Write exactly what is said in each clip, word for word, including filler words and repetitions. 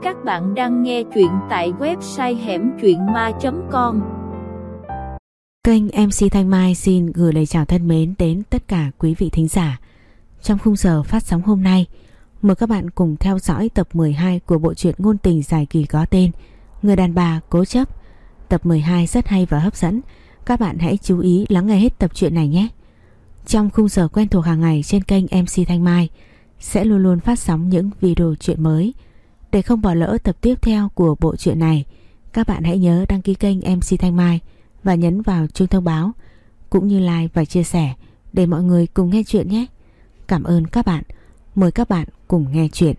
Các bạn đang nghe truyện tại website hẻm truyện ma chấm com. Kênh em xê Thanh Mai xin gửi lời chào thân mến đến tất cả quý vị thính giả. Trong khung giờ phát sóng hôm nay, mời các bạn cùng theo dõi tập mười hai của bộ truyện ngôn tình dài kỳ có tên Người đàn bà cố chấp. Tập mười hai rất hay và hấp dẫn. Các bạn hãy chú ý lắng nghe hết tập truyện này nhé. Trong khung giờ quen thuộc hàng ngày trên kênh em xê Thanh Mai sẽ luôn luôn phát sóng những video truyện mới. Để không bỏ lỡ tập tiếp theo của bộ truyện này, các bạn hãy nhớ đăng ký kênh em xê Thanh Mai và nhấn vào chuông thông báo, cũng như like và chia sẻ để mọi người cùng nghe chuyện nhé. Cảm ơn các bạn. Mời các bạn cùng nghe chuyện.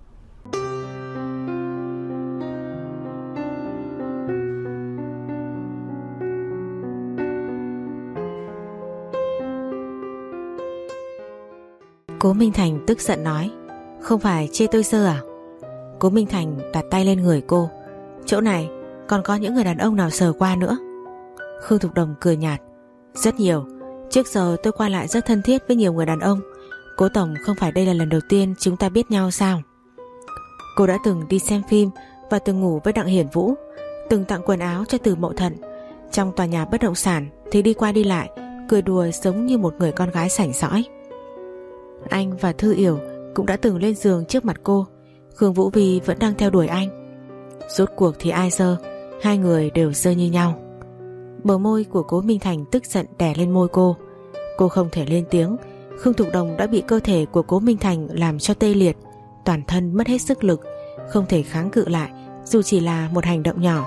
Cố Minh Thành tức giận nói: "Không phải chê tôi sơ à?" Cố Minh Thành đặt tay lên người cô: "Chỗ này còn có những người đàn ông nào sờ qua nữa?" Khương Thục Đồng cười nhạt: "Rất nhiều. Trước giờ tôi qua lại rất thân thiết với nhiều người đàn ông. Cố tổng, không phải đây là lần đầu tiên chúng ta biết nhau sao?" Cô đã từng đi xem phim và từng ngủ với Đặng Hiển Vũ, từng tặng quần áo cho Từ Mậu Thận. Trong tòa nhà bất động sản thì đi qua đi lại, cười đùa giống như một người con gái sảnh sỏi. Anh và Thư Yểu cũng đã từng lên giường trước mặt cô. Khương Vũ Vi vẫn đang theo đuổi anh. Rốt cuộc thì ai dơ? Hai người đều dơ như nhau. Bờ môi của Cố Minh Thành tức giận đè lên môi cô. Cô không thể lên tiếng. Khương Thục Đồng đã bị cơ thể của Cố Minh Thành làm cho tê liệt, toàn thân mất hết sức lực, không thể kháng cự lại dù chỉ là một hành động nhỏ.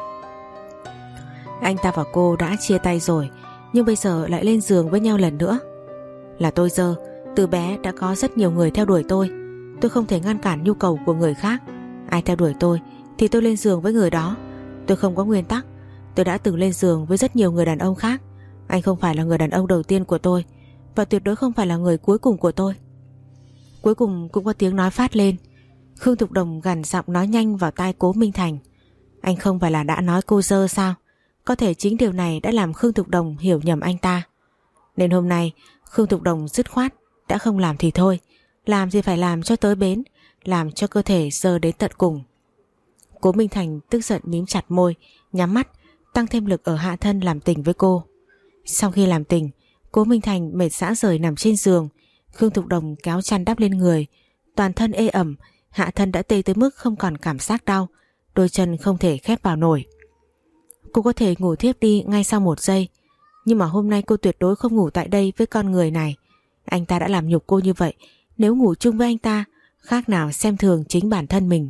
Anh ta và cô đã chia tay rồi, nhưng bây giờ lại lên giường với nhau lần nữa. Là tôi dơ. Từ bé đã có rất nhiều người theo đuổi tôi. Tôi không thể ngăn cản nhu cầu của người khác. Ai theo đuổi tôi thì tôi lên giường với người đó. Tôi không có nguyên tắc. Tôi đã từng lên giường với rất nhiều người đàn ông khác. Anh không phải là người đàn ông đầu tiên của tôi, và tuyệt đối không phải là người cuối cùng của tôi. Cuối cùng cũng có tiếng nói phát lên. Khương Thục Đồng gằn giọng nói nhanh vào tai Cố Minh Thành: "Anh không phải là đã nói cô dơ sao?" Có thể chính điều này đã làm Khương Thục Đồng hiểu nhầm anh ta. Nên hôm nay Khương Thục Đồng dứt khoát đã không làm thì thôi, làm thì phải làm cho tới bến, làm cho cơ thể dơ đến tận cùng. Cố Minh Thành tức giận mím chặt môi, nhắm mắt, tăng thêm lực ở hạ thân làm tình với cô. Sau khi làm tình, Cố Minh Thành mệt rã rời nằm trên giường. Khương Thục Đồng kéo chăn đắp lên người, toàn thân ê ẩm, hạ thân đã tê tới mức không còn cảm giác đau, đôi chân không thể khép vào nổi. Cô có thể ngủ thiếp đi ngay sau một giây, nhưng mà hôm nay cô tuyệt đối không ngủ tại đây với con người này. Anh ta đã làm nhục cô như vậy, nếu ngủ chung với anh ta, khác nào xem thường chính bản thân mình.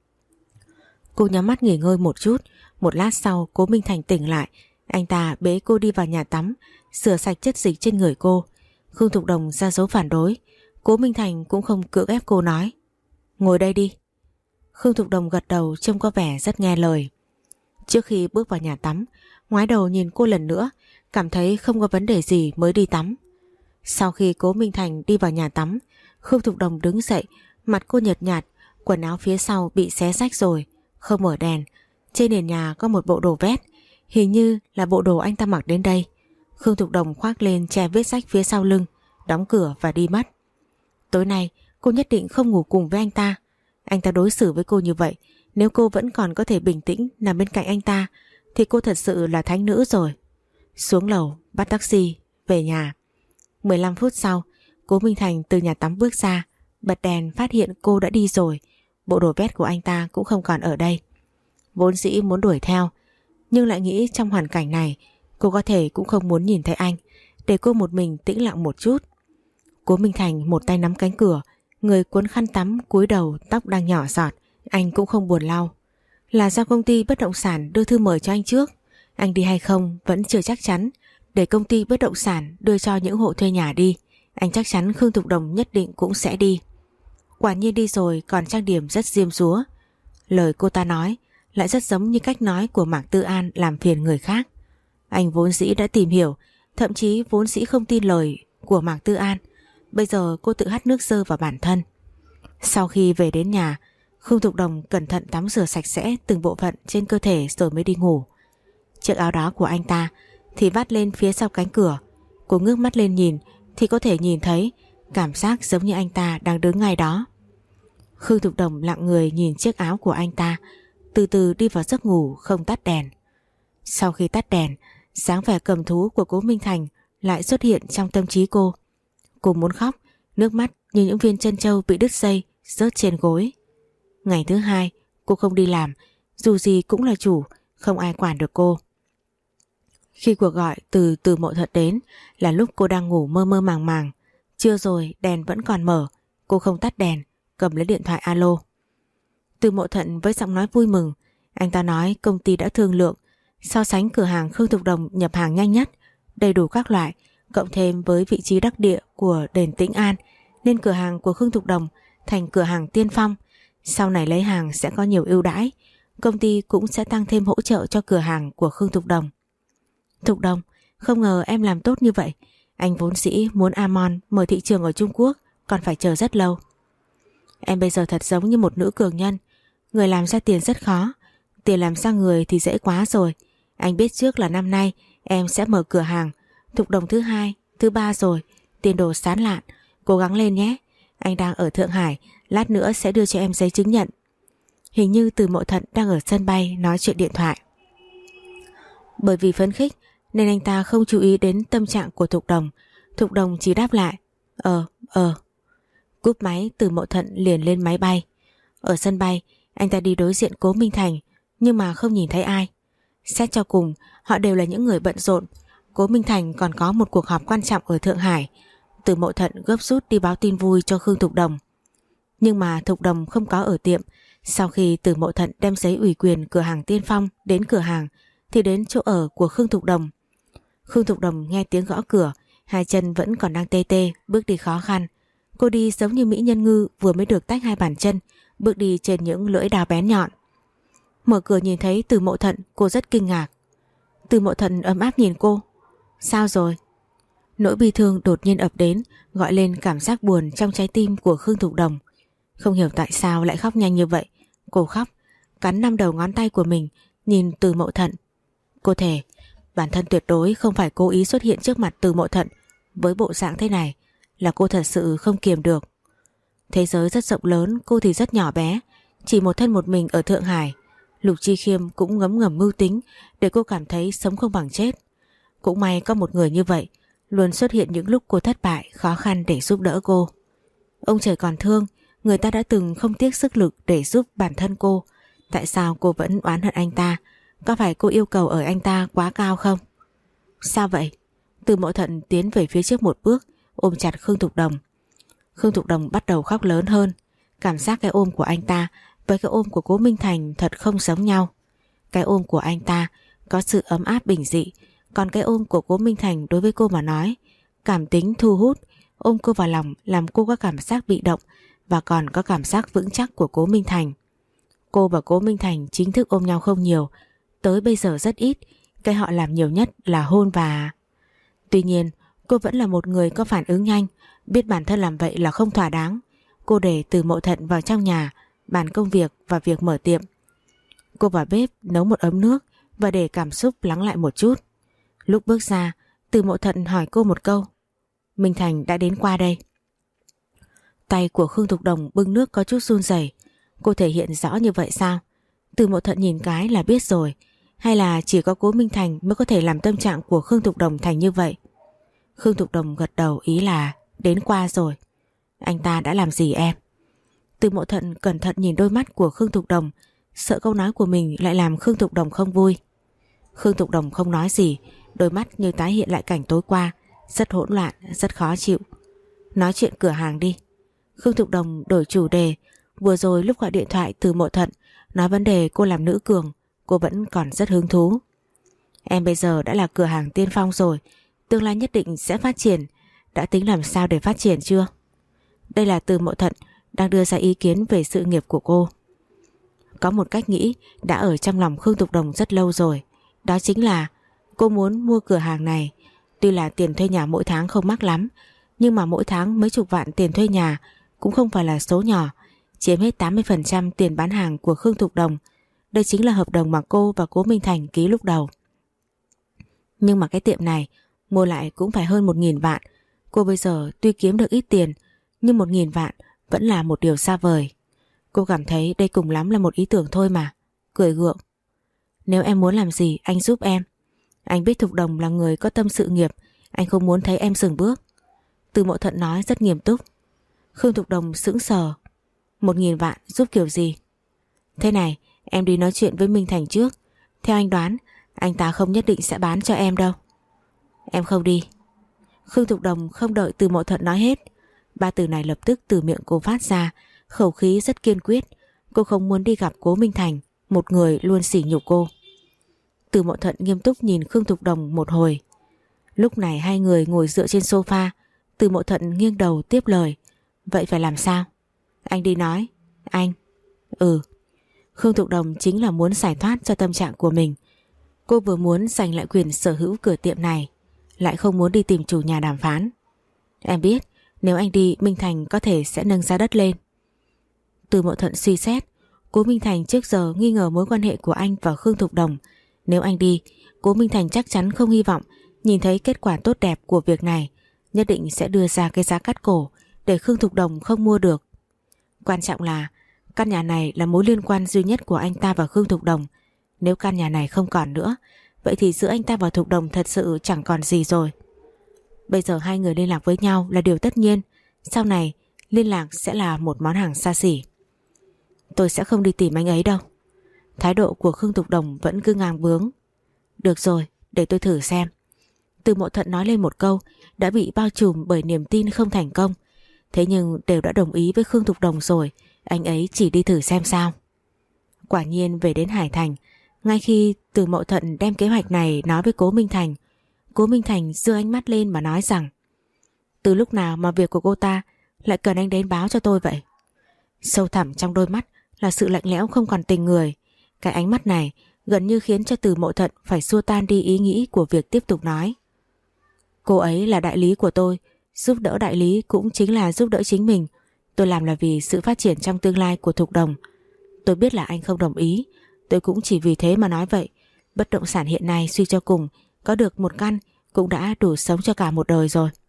Cô nhắm mắt nghỉ ngơi một chút. Một lát sau, Cố Minh Thành tỉnh lại. Anh ta bế cô đi vào nhà tắm, rửa sạch chất dịch trên người cô. Khương Thục Đồng ra dấu phản đối. Cố Minh Thành cũng không cưỡng ép cô, nói: "Ngồi đây đi." Khương Thục Đồng gật đầu, trông có vẻ rất nghe lời. Trước khi bước vào nhà tắm, ngoái đầu nhìn cô lần nữa, cảm thấy không có vấn đề gì mới đi tắm. Sau khi Cố Minh Thành đi vào nhà tắm, Khương Thục Đồng đứng dậy, mặt cô nhợt nhạt, quần áo phía sau bị xé rách rồi, không mở đèn. Trên nền nhà có một bộ đồ vét, hình như là bộ đồ anh ta mặc đến đây. Khương Thục Đồng khoác lên che vết rách phía sau lưng, đóng cửa và đi mất. Tối nay cô nhất định không ngủ cùng với anh ta. Anh ta đối xử với cô như vậy, nếu cô vẫn còn có thể bình tĩnh nằm bên cạnh anh ta thì cô thật sự là thánh nữ rồi. Xuống lầu bắt taxi về nhà. mười lăm phút sau, Cố Minh Thành từ nhà tắm bước ra, bật đèn phát hiện cô đã đi rồi. Bộ đồ vét của anh ta cũng không còn ở đây. Vốn dĩ muốn đuổi theo, nhưng lại nghĩ trong hoàn cảnh này cô có thể cũng không muốn nhìn thấy anh, để cô một mình tĩnh lặng một chút. Cố Minh Thành một tay nắm cánh cửa, người cuốn khăn tắm, cúi đầu, tóc đang nhỏ giọt. Anh cũng không buồn lau. Là do công ty bất động sản đưa thư mời cho anh trước. Anh đi hay không vẫn chưa chắc chắn, để công ty bất động sản đưa cho những hộ thuê nhà đi. Anh chắc chắn Khương Thục Đồng nhất định cũng sẽ đi. Quả nhiên đi rồi, còn trang điểm rất diêm dúa. Lời cô ta nói lại rất giống như cách nói của Mạc Tư An làm phiền người khác. Anh vốn dĩ đã tìm hiểu, thậm chí vốn dĩ không tin lời của Mạc Tư An. Bây giờ cô tự hắt nước dơ vào bản thân. Sau khi về đến nhà, Khương Thục Đồng cẩn thận tắm rửa sạch sẽ từng bộ phận trên cơ thể rồi mới đi ngủ. Chiếc áo đó của anh ta thì vắt lên phía sau cánh cửa. Cô ngước mắt lên nhìn thì có thể nhìn thấy cảm giác giống như anh ta đang đứng ngay đó. Khương Thục Đồng lặng người nhìn chiếc áo của anh ta, từ từ đi vào giấc ngủ không tắt đèn. Sau khi tắt đèn, dáng vẻ cầm thú của Cố Minh Thành lại xuất hiện trong tâm trí cô. Cô muốn khóc, nước mắt như những viên trân châu bị đứt dây rớt trên gối. Ngày thứ hai, cô không đi làm, dù gì cũng là chủ, không ai quản được cô. Khi cuộc gọi từ Từ Mộ Thuận đến là lúc cô đang ngủ mơ mơ màng màng. Trưa rồi đèn vẫn còn mở, cô không tắt đèn, cầm lấy điện thoại alo. Từ Mộ Thuận với giọng nói vui mừng, anh ta nói công ty đã thương lượng, so sánh cửa hàng Khương Thục Đồng nhập hàng nhanh nhất, đầy đủ các loại, cộng thêm với vị trí đắc địa của đền Tĩnh An, nên cửa hàng của Khương Thục Đồng thành cửa hàng tiên phong. Sau này lấy hàng sẽ có nhiều ưu đãi, công ty cũng sẽ tăng thêm hỗ trợ cho cửa hàng của Khương Thục Đồng. Thục Đồng, không ngờ em làm tốt như vậy. Anh vốn dĩ muốn Amon mở thị trường ở Trung Quốc, còn phải chờ rất lâu. Em bây giờ thật giống như một nữ cường nhân, người làm ra tiền rất khó, tiền làm ra người thì dễ quá rồi. Anh biết trước là năm nay em sẽ mở cửa hàng Thục Đồng thứ hai, thứ ba rồi, tiền đồ sáng lạn, cố gắng lên nhé. Anh đang ở Thượng Hải, lát nữa sẽ đưa cho em giấy chứng nhận. Hình như Từ Mộ Thuận đang ở sân bay nói chuyện điện thoại. Bởi vì phấn khích nên anh ta không chú ý đến tâm trạng của Thục Đồng. Thục Đồng chỉ đáp lại Ờ, ờ. Cúp máy, Từ Mộ Thuận liền lên máy bay. Ở sân bay, anh ta đi đối diện Cố Minh Thành, nhưng mà không nhìn thấy ai. Xét cho cùng, họ đều là những người bận rộn. Cố Minh Thành còn có một cuộc họp quan trọng ở Thượng Hải. Từ Mộ Thuận gấp rút đi báo tin vui cho Khương Thục Đồng. Nhưng mà Thục Đồng không có ở tiệm. Sau khi Từ Mộ Thuận đem giấy ủy quyền cửa hàng Tiên Phong đến cửa hàng, thì đến chỗ ở của Khương Thục Đồng. Khương Thục Đồng nghe tiếng gõ cửa, hai chân vẫn còn đang tê tê, bước đi khó khăn. Cô đi giống như mỹ nhân ngư vừa mới được tách hai bàn chân, bước đi trên những lưỡi đao bén nhọn. Mở cửa nhìn thấy Từ Mộ Thuận, cô rất kinh ngạc. Từ Mộ Thuận ấm áp nhìn cô. Sao rồi? Nỗi bi thương đột nhiên ập đến, gọi lên cảm giác buồn trong trái tim của Khương Thục Đồng. Không hiểu tại sao lại khóc nhanh như vậy. Cô khóc, cắn năm đầu ngón tay của mình, nhìn Từ Mộ Thuận. Cô thề, bản thân tuyệt đối không phải cố ý xuất hiện trước mặt Từ Mộ Thuận với bộ dạng thế này, là cô thật sự không kiềm được. Thế giới rất rộng lớn, cô thì rất nhỏ bé, chỉ một thân một mình ở Thượng Hải. Lục Chi Khiêm cũng ngấm ngầm mưu tính để cô cảm thấy sống không bằng chết. Cũng may có một người như vậy, luôn xuất hiện những lúc cô thất bại, khó khăn để giúp đỡ cô. Ông trời còn thương, người ta đã từng không tiếc sức lực để giúp bản thân cô. Tại sao cô vẫn oán hận anh ta? Có phải cô yêu cầu ở anh ta quá cao không? Sao vậy? Từ Mộ Thuận tiến về phía trước một bước, ôm chặt Khương Thục Đồng. Khương Thục Đồng bắt đầu khóc lớn hơn. Cảm giác cái ôm của anh ta với cái ôm của Cố Minh Thành thật không giống nhau. Cái ôm của anh ta có sự ấm áp bình dị, còn cái ôm của Cố Minh Thành đối với cô mà nói, cảm tính thu hút, ôm cô vào lòng làm cô có cảm giác bị động và còn có cảm giác vững chắc của Cố Minh Thành. Cô và Cố Minh Thành chính thức ôm nhau không nhiều, tới bây giờ rất ít, cái họ làm nhiều nhất là hôn và... Tuy nhiên, cô vẫn là một người có phản ứng nhanh, biết bản thân làm vậy là không thỏa đáng. Cô để Từ Mộ Thuận vào trong nhà, bàn công việc và việc mở tiệm. Cô vào bếp nấu một ấm nước và để cảm xúc lắng lại một chút. Lúc bước ra, Từ Mộ Thuận hỏi cô một câu. Minh Thành đã đến qua đây. Tay của Khương Thục Đồng bưng nước có chút run rẩy. Cô thể hiện rõ như vậy sao? Từ Mộ Thuận nhìn cái là biết rồi. Hay là chỉ có Cố Minh Thành mới có thể làm tâm trạng của Khương Thục Đồng thành như vậy? Khương Thục Đồng gật đầu ý là đến qua rồi. Anh ta đã làm gì em? Từ Mộ Thuận cẩn thận nhìn đôi mắt của Khương Thục Đồng, sợ câu nói của mình lại làm Khương Thục Đồng không vui. Khương Thục Đồng không nói gì, đôi mắt như tái hiện lại cảnh tối qua, rất hỗn loạn, rất khó chịu. Nói chuyện cửa hàng đi. Khương Thục Đồng đổi chủ đề. Vừa rồi lúc gọi điện thoại Từ Mộ Thuận nói vấn đề cô làm nữ cường, cô vẫn còn rất hứng thú. Em bây giờ đã là cửa hàng tiên phong rồi, tương lai nhất định sẽ phát triển. Đã tính làm sao để phát triển chưa? Đây là Từ Mộ Thuận đang đưa ra ý kiến về sự nghiệp của cô. Có một cách nghĩ đã ở trong lòng Khương Thục Đồng rất lâu rồi. Đó chính là cô muốn mua cửa hàng này. Tuy là tiền thuê nhà mỗi tháng không mắc lắm, nhưng mà mỗi tháng mấy chục vạn tiền thuê nhà cũng không phải là số nhỏ, chiếm hết tám mươi phần trăm tiền bán hàng của Khương Thục Đồng. Đây chính là hợp đồng mà cô và Cố Minh Thành ký lúc đầu. Nhưng mà cái tiệm này mua lại cũng phải hơn một nghìn vạn. Cô bây giờ tuy kiếm được ít tiền, nhưng một nghìn vạn vẫn là một điều xa vời. Cô cảm thấy đây cùng lắm là một ý tưởng thôi mà. Cười gượng. Nếu em muốn làm gì anh giúp em. Anh biết Thục Đồng là người có tâm sự nghiệp, anh không muốn thấy em dừng bước. Từ Mộ Thuận nói rất nghiêm túc. Khương Thục Đồng sững sờ. Một nghìn vạn giúp kiểu gì? Thế này, em đi nói chuyện với Minh Thành trước. Theo anh đoán, anh ta không nhất định sẽ bán cho em đâu. Em không đi. Khương Thục Đồng không đợi Từ Mộ Thuận nói hết. Ba từ này lập tức từ miệng cô phát ra, khẩu khí rất kiên quyết. Cô không muốn đi gặp Cố Minh Thành, một người luôn sỉ nhục cô. Từ Mộ Thuận nghiêm túc nhìn Khương Thục Đồng một hồi. Lúc này hai người ngồi dựa trên sofa. Từ Mộ Thuận nghiêng đầu tiếp lời. Vậy phải làm sao? Anh đi nói. Anh? Ừ. Khương Thục Đồng chính là muốn giải thoát cho tâm trạng của mình. Cô vừa muốn giành lại quyền sở hữu cửa tiệm này, lại không muốn đi tìm chủ nhà đàm phán. Em biết nếu anh đi, Minh Thành có thể sẽ nâng giá đất lên. Từ Mộ Thuận suy xét. Cố Minh Thành trước giờ nghi ngờ mối quan hệ của anh và Khương Thục Đồng. Nếu anh đi, Cố Minh Thành chắc chắn không hy vọng nhìn thấy kết quả tốt đẹp của việc này, nhất định sẽ đưa ra cái giá cắt cổ để Khương Thục Đồng không mua được. Quan trọng là căn nhà này là mối liên quan duy nhất của anh ta và Khương Thục Đồng. Nếu căn nhà này không còn nữa, vậy thì giữa anh ta và Thục Đồng thật sự chẳng còn gì rồi. Bây giờ hai người liên lạc với nhau là điều tất nhiên. Sau này liên lạc sẽ là một món hàng xa xỉ. Tôi sẽ không đi tìm anh ấy đâu. Thái độ của Khương Thục Đồng vẫn cứ ngang bướng. Được rồi, để tôi thử xem. Từ Mộ Thuận nói lên một câu đã bị bao trùm bởi niềm tin không thành công. Thế nhưng đều đã đồng ý với Khương Thục Đồng rồi, anh ấy chỉ đi thử xem sao. Quả nhiên về đến Hải Thành, ngay khi Từ Mộ Thuận đem kế hoạch này nói với Cố Minh Thành, Cố Minh Thành giơ ánh mắt lên mà nói rằng: từ lúc nào mà việc của cô ta lại cần anh đến báo cho tôi vậy? Sâu thẳm trong đôi mắt là sự lạnh lẽo không còn tình người. Cái ánh mắt này gần như khiến cho Từ Mộ Thuận phải xua tan đi ý nghĩ của việc tiếp tục nói. Cô ấy là đại lý của tôi, giúp đỡ đại lý cũng chính là giúp đỡ chính mình. Tôi làm là vì sự phát triển trong tương lai của Thục Đồng. Tôi biết là anh không đồng ý, tôi cũng chỉ vì thế mà nói vậy. Bất động sản hiện nay suy cho cùng có được một căn cũng đã đủ sống cho cả một đời rồi.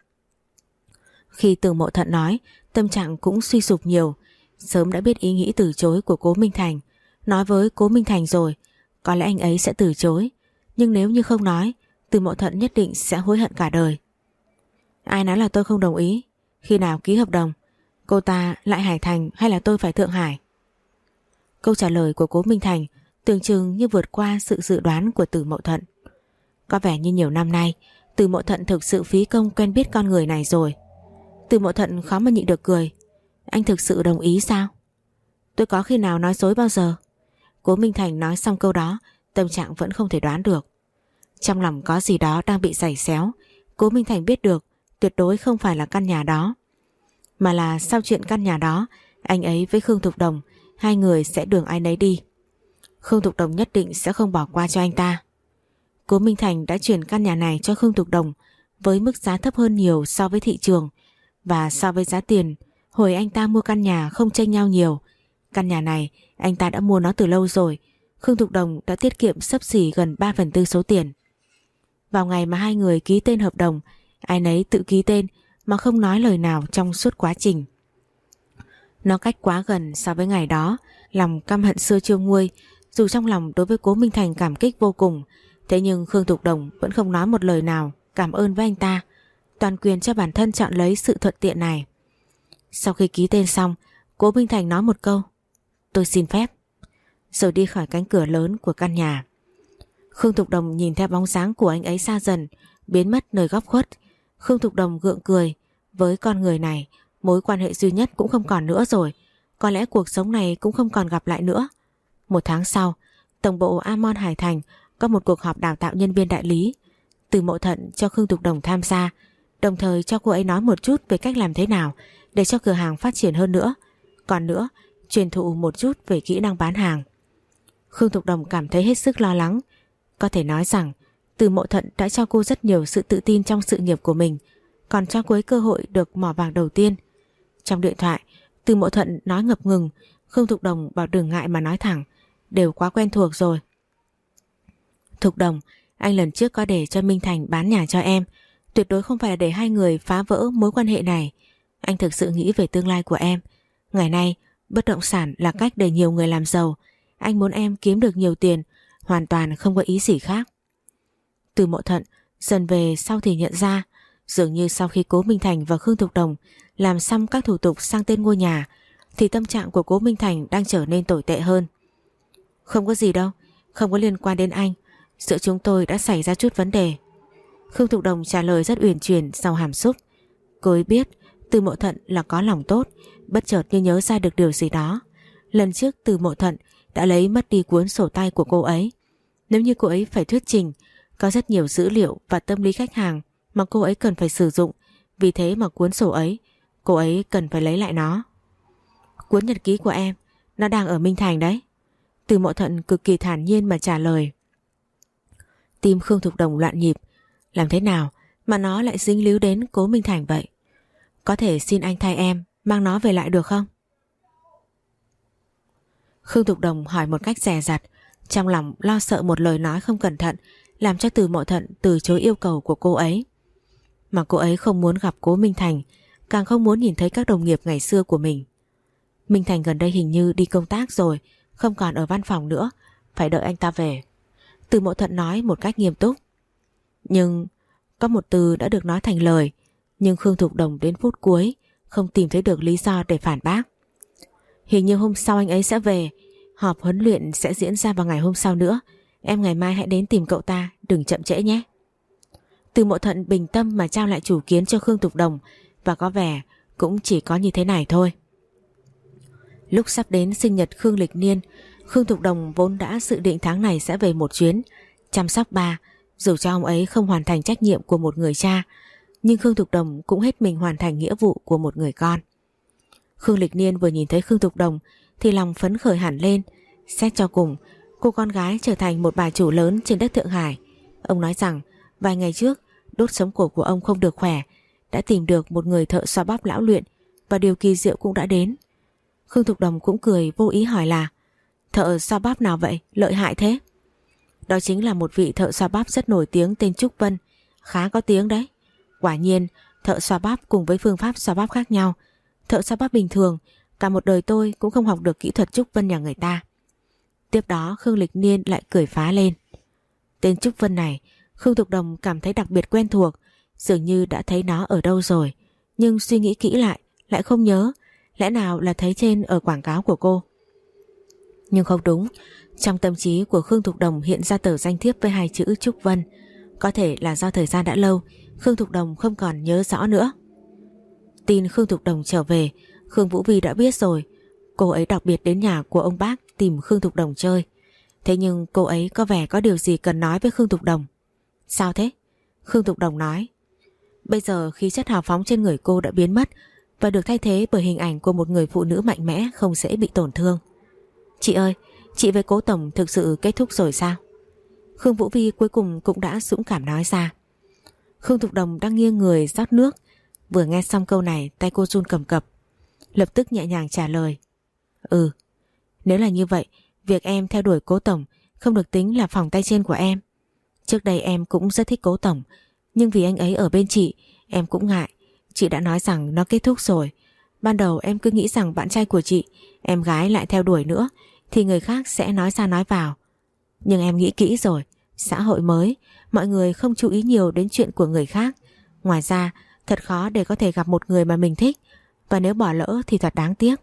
Khi Từ Mộ Thuận nói, tâm trạng cũng suy sụp nhiều. Sớm đã biết ý nghĩ từ chối của Cố Minh Thành. Nói với Cố Minh Thành rồi, có lẽ anh ấy sẽ từ chối. Nhưng nếu như không nói, Từ Mộ Thuận nhất định sẽ hối hận cả đời. Ai nói là tôi không đồng ý? Khi nào ký hợp đồng? Cô ta lại Hải Thành hay là tôi phải Thượng Hải? Câu trả lời của Cố Minh Thành tưởng chừng như vượt qua sự dự đoán của Từ Mộ Thuận. Có vẻ như nhiều năm nay Từ Mộ Thuận thực sự phí công quen biết con người này rồi. Từ Mộ Thuận khó mà nhịn được cười. Anh thực sự đồng ý sao? Tôi có khi nào nói dối bao giờ? Cố Minh Thành nói xong câu đó, tâm trạng vẫn không thể đoán được. Trong lòng có gì đó đang bị giày xéo. Cố Minh Thành biết được tuyệt đối không phải là căn nhà đó, mà là sau chuyện căn nhà đó, anh ấy với Khương Thục Đồng, hai người sẽ đường ai nấy đi. Khương Thục Đồng nhất định sẽ không bỏ qua cho anh ta. Cố Minh Thành đã chuyển căn nhà này cho Khương Thục Đồng với mức giá thấp hơn nhiều so với thị trường, và so với giá tiền hồi anh ta mua căn nhà không chênh nhau nhiều. Căn nhà này anh ta đã mua nó từ lâu rồi. Khương Thục Đồng đã tiết kiệm xấp xỉ gần ba phần tư số tiền. Vào ngày mà hai người ký tên hợp đồng, ai nấy tự ký tên mà không nói lời nào trong suốt quá trình. Nó cách quá gần so với ngày đó, lòng căm hận xưa chưa nguôi. Dù trong lòng đối với Cố Minh Thành cảm kích vô cùng, thế nhưng Khương Thục Đồng vẫn không nói một lời nào cảm ơn với anh ta, toàn quyền cho bản thân chọn lấy sự thuận tiện này. Sau khi ký tên xong, Cố Minh Thành nói một câu: tôi xin phép, rồi đi khỏi cánh cửa lớn của căn nhà. Khương Thục Đồng nhìn theo bóng dáng của anh ấy xa dần, biến mất nơi góc khuất. Khương Thục Đồng gượng cười. Với con người này, mối quan hệ duy nhất cũng không còn nữa rồi. Có lẽ cuộc sống này cũng không còn gặp lại nữa. Một tháng sau, tổng bộ Amon Hải Thành có một cuộc họp đào tạo nhân viên đại lý. Từ Mộ Thuận cho Khương Thục Đồng tham gia, đồng thời cho cô ấy nói một chút về cách làm thế nào để cho cửa hàng phát triển hơn nữa. Còn nữa, truyền thụ một chút về kỹ năng bán hàng. Khương Thục Đồng cảm thấy hết sức lo lắng. Có thể nói rằng Từ Mộ Thuận đã cho cô rất nhiều sự tự tin trong sự nghiệp của mình, còn cho cô ấy cơ hội được mỏ vàng đầu tiên. Trong điện thoại, Từ Mộ Thuận nói ngập ngừng. Khương Thục Đồng bảo đừng ngại mà nói thẳng, đều quá quen thuộc rồi. Thục Đồng, anh lần trước có để cho Minh Thành bán nhà cho em, tuyệt đối không phải là để hai người phá vỡ mối quan hệ này. Anh thực sự nghĩ về tương lai của em. Ngày nay Bất động sản là cách để nhiều người làm giàu. Anh muốn em kiếm được nhiều tiền, hoàn toàn không có ý gì khác. Từ Mộ Thận dần về sau thì nhận ra, dường như sau khi Cố Minh Thành và Khương Thục Đồng làm xong các thủ tục sang tên ngôi nhà, thì tâm trạng của Cố Minh Thành đang trở nên tồi tệ hơn. Không có gì đâu, không có liên quan đến anh. Giữa chúng tôi đã xảy ra chút vấn đề. Khương Thục Đồng trả lời rất uyển chuyển sau hàm xúc. Cô ấy biết Từ Mộ Thận là có lòng tốt, bất chợt như nhớ ra được điều gì đó. Lần trước Từ Mộ Thận đã lấy mất đi cuốn sổ tay của cô ấy. Nếu như cô ấy phải thuyết trình, có rất nhiều dữ liệu và tâm lý khách hàng mà cô ấy cần phải sử dụng. Vì thế mà cuốn sổ ấy, cô ấy cần phải lấy lại nó. Cuốn nhật ký của em, nó đang ở Minh Thành đấy. Từ Mộ Thận cực kỳ thản nhiên mà trả lời. Tim Khương Thục Đồng loạn nhịp. Làm thế nào mà nó lại dính líu đến Cố Minh Thành vậy? Có thể xin anh thay em mang nó về lại được không? Khương Thục Đồng hỏi một cách dè dặt, trong lòng lo sợ một lời nói không cẩn thận làm cho Từ Mộ Thận từ chối yêu cầu của cô ấy. Mà cô ấy không muốn gặp Cố Minh Thành, càng không muốn nhìn thấy các đồng nghiệp ngày xưa của mình. Minh Thành gần đây hình như đi công tác rồi, không còn ở văn phòng nữa, phải đợi anh ta về. Từ Mộ Thận nói một cách nghiêm túc. Nhưng có một từ đã được nói thành lời, nhưng Khương Thục Đồng đến phút cuối không tìm thấy được lý do để phản bác. Hình như hôm sau anh ấy sẽ về, họp huấn luyện sẽ diễn ra vào ngày hôm sau nữa. Em ngày mai hãy đến tìm cậu ta, đừng chậm trễ nhé. Từ Mộ Thận bình tâm mà trao lại chủ kiến cho Khương Thục Đồng, và có vẻ cũng chỉ có như thế này thôi. Lúc sắp đến sinh nhật Khương Lịch Niên, Khương Thục Đồng vốn đã dự định tháng này sẽ về một chuyến chăm sóc ba, dù cho ông ấy không hoàn thành trách nhiệm của một người cha, nhưng Khương Thục Đồng cũng hết mình hoàn thành nghĩa vụ của một người con. Khương Lịch Niên vừa nhìn thấy Khương Thục Đồng thì lòng phấn khởi hẳn lên. Xét cho cùng, cô con gái trở thành một bà chủ lớn trên đất Thượng Hải. Ông nói rằng vài ngày trước đốt sống cổ của ông không được khỏe, đã tìm được một người thợ xoa bóp lão luyện, và điều kỳ diệu cũng đã đến. Khương Thục Đồng cũng cười vô ý hỏi là: thợ xoa bóp nào vậy, lợi hại thế? Đó chính là một vị thợ xoa bóp rất nổi tiếng tên Trúc Vân, khá có tiếng đấy. Quả nhiên, thợ xoa bóp cùng với phương pháp xoa bóp khác nhau. Thợ xoa bóp bình thường, cả một đời tôi cũng không học được kỹ thuật Trúc Vân nhà người ta. Tiếp đó Khương Lịch Niên lại cười phá lên. Tên Trúc Vân này, Khương Thục Đồng cảm thấy đặc biệt quen thuộc, dường như đã thấy nó ở đâu rồi, nhưng suy nghĩ kỹ lại, lại không nhớ. Lẽ nào là thấy trên ở quảng cáo của cô? Nhưng không đúng, trong tâm trí của Khương Thục Đồng hiện ra tờ danh thiếp với hai chữ Trúc Vân. Có thể là do thời gian đã lâu, Khương Thục Đồng không còn nhớ rõ nữa. Tin Khương Thục Đồng trở về, Khương Vũ Vi đã biết rồi. Cô ấy đặc biệt đến nhà của ông bác tìm Khương Thục Đồng chơi. Thế nhưng cô ấy có vẻ có điều gì cần nói với Khương Thục Đồng. Sao thế? Khương Thục Đồng nói. Bây giờ khí chất hào phóng trên người cô đã biến mất và được thay thế bởi hình ảnh của một người phụ nữ mạnh mẽ, không dễ bị tổn thương. Chị ơi, chị với Cố Tổng thực sự kết thúc rồi sao? Khương Vũ Vi cuối cùng cũng đã dũng cảm nói ra. Khương Thục Đồng đang nghiêng người rót nước. Vừa nghe xong câu này, tay cô run cầm cập. Lập tức nhẹ nhàng trả lời. Ừ, nếu là như vậy, việc em theo đuổi Cố Tổng không được tính là phòng tay trên của em. Trước đây em cũng rất thích Cố Tổng, nhưng vì anh ấy ở bên chị, em cũng ngại. Chị đã nói rằng nó kết thúc rồi. Ban đầu em cứ nghĩ rằng bạn trai của chị, em gái lại theo đuổi nữa, thì người khác sẽ nói ra nói vào. Nhưng em nghĩ kỹ rồi, xã hội mới, mọi người không chú ý nhiều đến chuyện của người khác. Ngoài ra, thật khó để có thể gặp một người mà mình thích, và nếu bỏ lỡ thì thật đáng tiếc.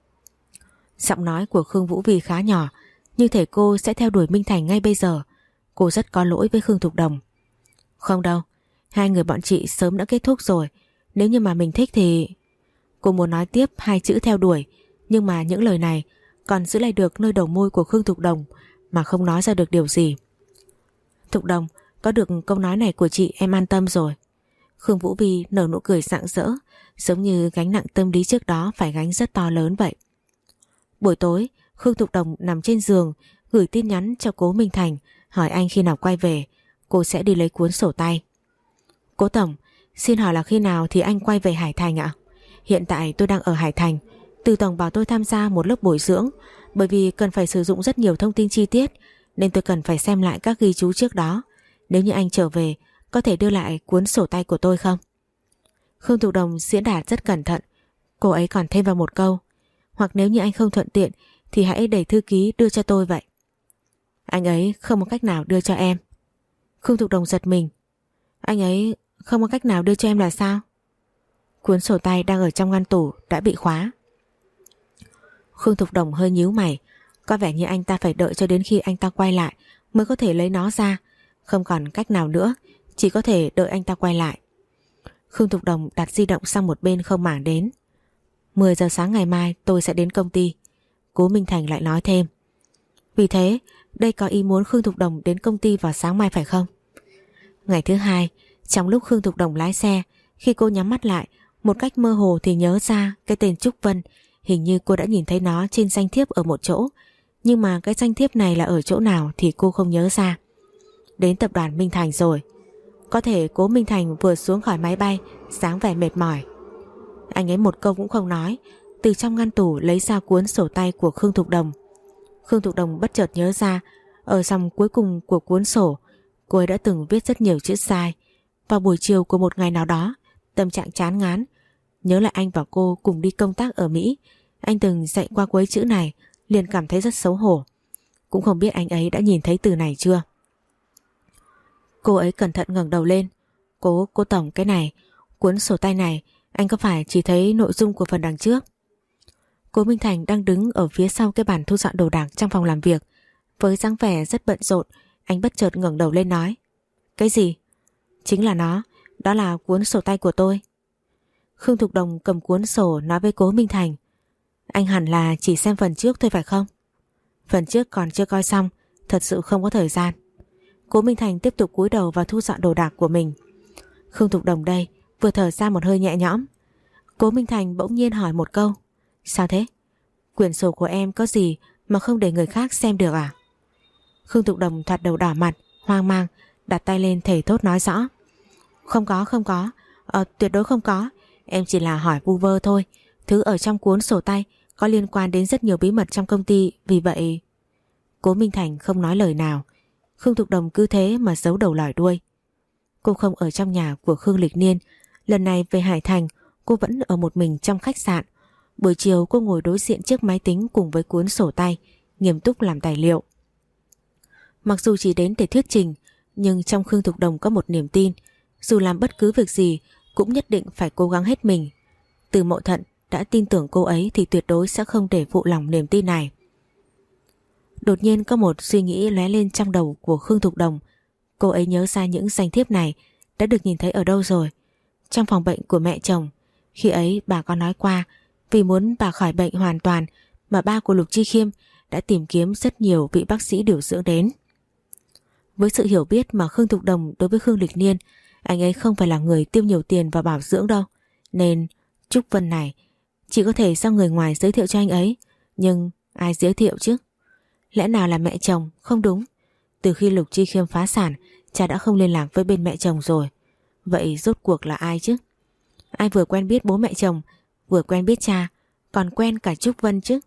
Giọng nói của Khương Vũ Vi khá nhỏ, như thể cô sẽ theo đuổi Minh Thành ngay bây giờ. Cô rất có lỗi với Khương Thục Đồng. Không đâu, hai người bọn chị sớm đã kết thúc rồi. Nếu như mà mình thích thì... Cô muốn nói tiếp hai chữ theo đuổi, nhưng mà những lời này còn giữ lại được nơi đầu môi của Khương Thục Đồng mà không nói ra được điều gì. Thục Đồng, có được câu nói này của chị em an tâm rồi. Khương Vũ Vi nở nụ cười rạng rỡ, giống như gánh nặng tâm lý trước đó phải gánh rất to lớn vậy. Buổi tối, Khương Thục Đồng nằm trên giường gửi tin nhắn cho Cố Minh Thành, hỏi anh khi nào quay về, cô sẽ đi lấy cuốn sổ tay. Cố Tổng, xin hỏi là khi nào thì anh quay về Hải Thành ạ? Hiện tại tôi đang ở Hải Thành. Từ Tổng bảo tôi tham gia một lớp bồi dưỡng, bởi vì cần phải sử dụng rất nhiều thông tin chi tiết, nên tôi cần phải xem lại các ghi chú trước đó. Nếu như anh trở về, có thể đưa lại cuốn sổ tay của tôi không? Khương Thục Đồng diễn đạt rất cẩn thận. Cô ấy còn thêm vào một câu. Hoặc nếu như anh không thuận tiện thì hãy để thư ký đưa cho tôi vậy. Anh ấy không có cách nào đưa cho em. Khương Thục Đồng giật mình. Anh ấy không có cách nào đưa cho em là sao? Cuốn sổ tay đang ở trong ngăn tủ đã bị khóa. Khương Thục Đồng hơi nhíu mày. Có vẻ như anh ta phải đợi cho đến khi anh ta quay lại mới có thể lấy nó ra. Không còn cách nào nữa, chỉ có thể đợi anh ta quay lại. Khương Thục Đồng đặt di động sang một bên không màng đến. mười giờ sáng ngày mai tôi sẽ đến công ty. Cố Minh Thành lại nói thêm. Vì thế, đây có ý muốn Khương Thục Đồng đến công ty vào sáng mai phải không? Ngày thứ hai, trong lúc Khương Thục Đồng lái xe, khi cô nhắm mắt lại, một cách mơ hồ thì nhớ ra cái tên Trúc Vân. Hình như cô đã nhìn thấy nó trên danh thiếp ở một chỗ. Nhưng mà cái danh thiếp này là ở chỗ nào thì cô không nhớ ra. Đến tập đoàn Minh Thành rồi. Có thể Cố Minh Thành vừa xuống khỏi máy bay, dáng vẻ mệt mỏi. Anh ấy một câu cũng không nói, từ trong ngăn tủ lấy ra cuốn sổ tay của Khương Thục Đồng. Khương Thục Đồng bất chợt nhớ ra, ở dòng cuối cùng của cuốn sổ, cô ấy đã từng viết rất nhiều chữ sai. Vào buổi chiều của một ngày nào đó, tâm trạng chán ngán, nhớ lại anh và cô cùng đi công tác ở Mỹ. Anh từng dạy qua cô ấy chữ này, liền cảm thấy rất xấu hổ. Cũng không biết anh ấy đã nhìn thấy từ này chưa. Cô ấy cẩn thận ngẩng đầu lên. Cố, cô tổng, cái này, cuốn sổ tay này, anh có phải chỉ thấy nội dung của phần đằng trước? Cố Minh Thành đang đứng ở phía sau cái bàn thu dọn đồ đạc trong phòng làm việc. Với dáng vẻ rất bận rộn, anh bất chợt ngẩng đầu lên nói. Cái gì? Chính là nó, đó là cuốn sổ tay của tôi. Khương Thục Đồng cầm cuốn sổ nói với Cố Minh Thành. Anh hẳn là chỉ xem phần trước thôi phải không? Phần trước còn chưa coi xong, thật sự không có thời gian. Cố Minh Thành tiếp tục cúi đầu vào thu dọn đồ đạc của mình. Khương Thục Đồng đây vừa thở ra một hơi nhẹ nhõm. Cố Minh Thành bỗng nhiên hỏi một câu. Sao thế? Quyển sổ của em có gì mà không để người khác xem được à? Khương Thục Đồng thoạt đầu đỏ mặt, hoang mang, đặt tay lên thề thốt nói rõ. Không có, không có, ờ, tuyệt đối không có. Em chỉ là hỏi vu vơ thôi. Thứ ở trong cuốn sổ tay có liên quan đến rất nhiều bí mật trong công ty, vì vậy... Cố Minh Thành không nói lời nào. Khương Thục Đồng cứ thế mà giấu đầu lòi đuôi. Cô không ở trong nhà của Khương Lịch Niên. Lần này về Hải Thành, cô vẫn ở một mình trong khách sạn. Buổi chiều cô ngồi đối diện trước máy tính cùng với cuốn sổ tay, nghiêm túc làm tài liệu. Mặc dù chỉ đến để thuyết trình, nhưng trong Khương Thục Đồng có một niềm tin. Dù làm bất cứ việc gì cũng nhất định phải cố gắng hết mình. Từ Mậu Thận đã tin tưởng cô ấy thì tuyệt đối sẽ không để phụ lòng niềm tin này. Đột nhiên có một suy nghĩ lóe lên trong đầu của Khương Thục Đồng. Cô ấy nhớ ra những danh thiếp này đã được nhìn thấy ở đâu rồi. Trong phòng bệnh của mẹ chồng. Khi ấy bà có nói qua, vì muốn bà khỏi bệnh hoàn toàn mà ba của Lục Chi Khiêm đã tìm kiếm rất nhiều vị bác sĩ điều dưỡng đến. Với sự hiểu biết mà Khương Thục Đồng đối với Khương Lịch Niên, anh ấy không phải là người tiêu nhiều tiền vào bảo dưỡng đâu. Nên Trúc Vân này chỉ có thể do người ngoài giới thiệu cho anh ấy. Nhưng ai giới thiệu chứ? Lẽ nào là mẹ chồng? Không đúng. Từ khi Lục Chi Khiêm phá sản, cha đã không liên lạc với bên mẹ chồng rồi. Vậy rốt cuộc là ai chứ? Ai vừa quen biết bố mẹ chồng, vừa quen biết cha, còn quen cả Trúc Vân chứ?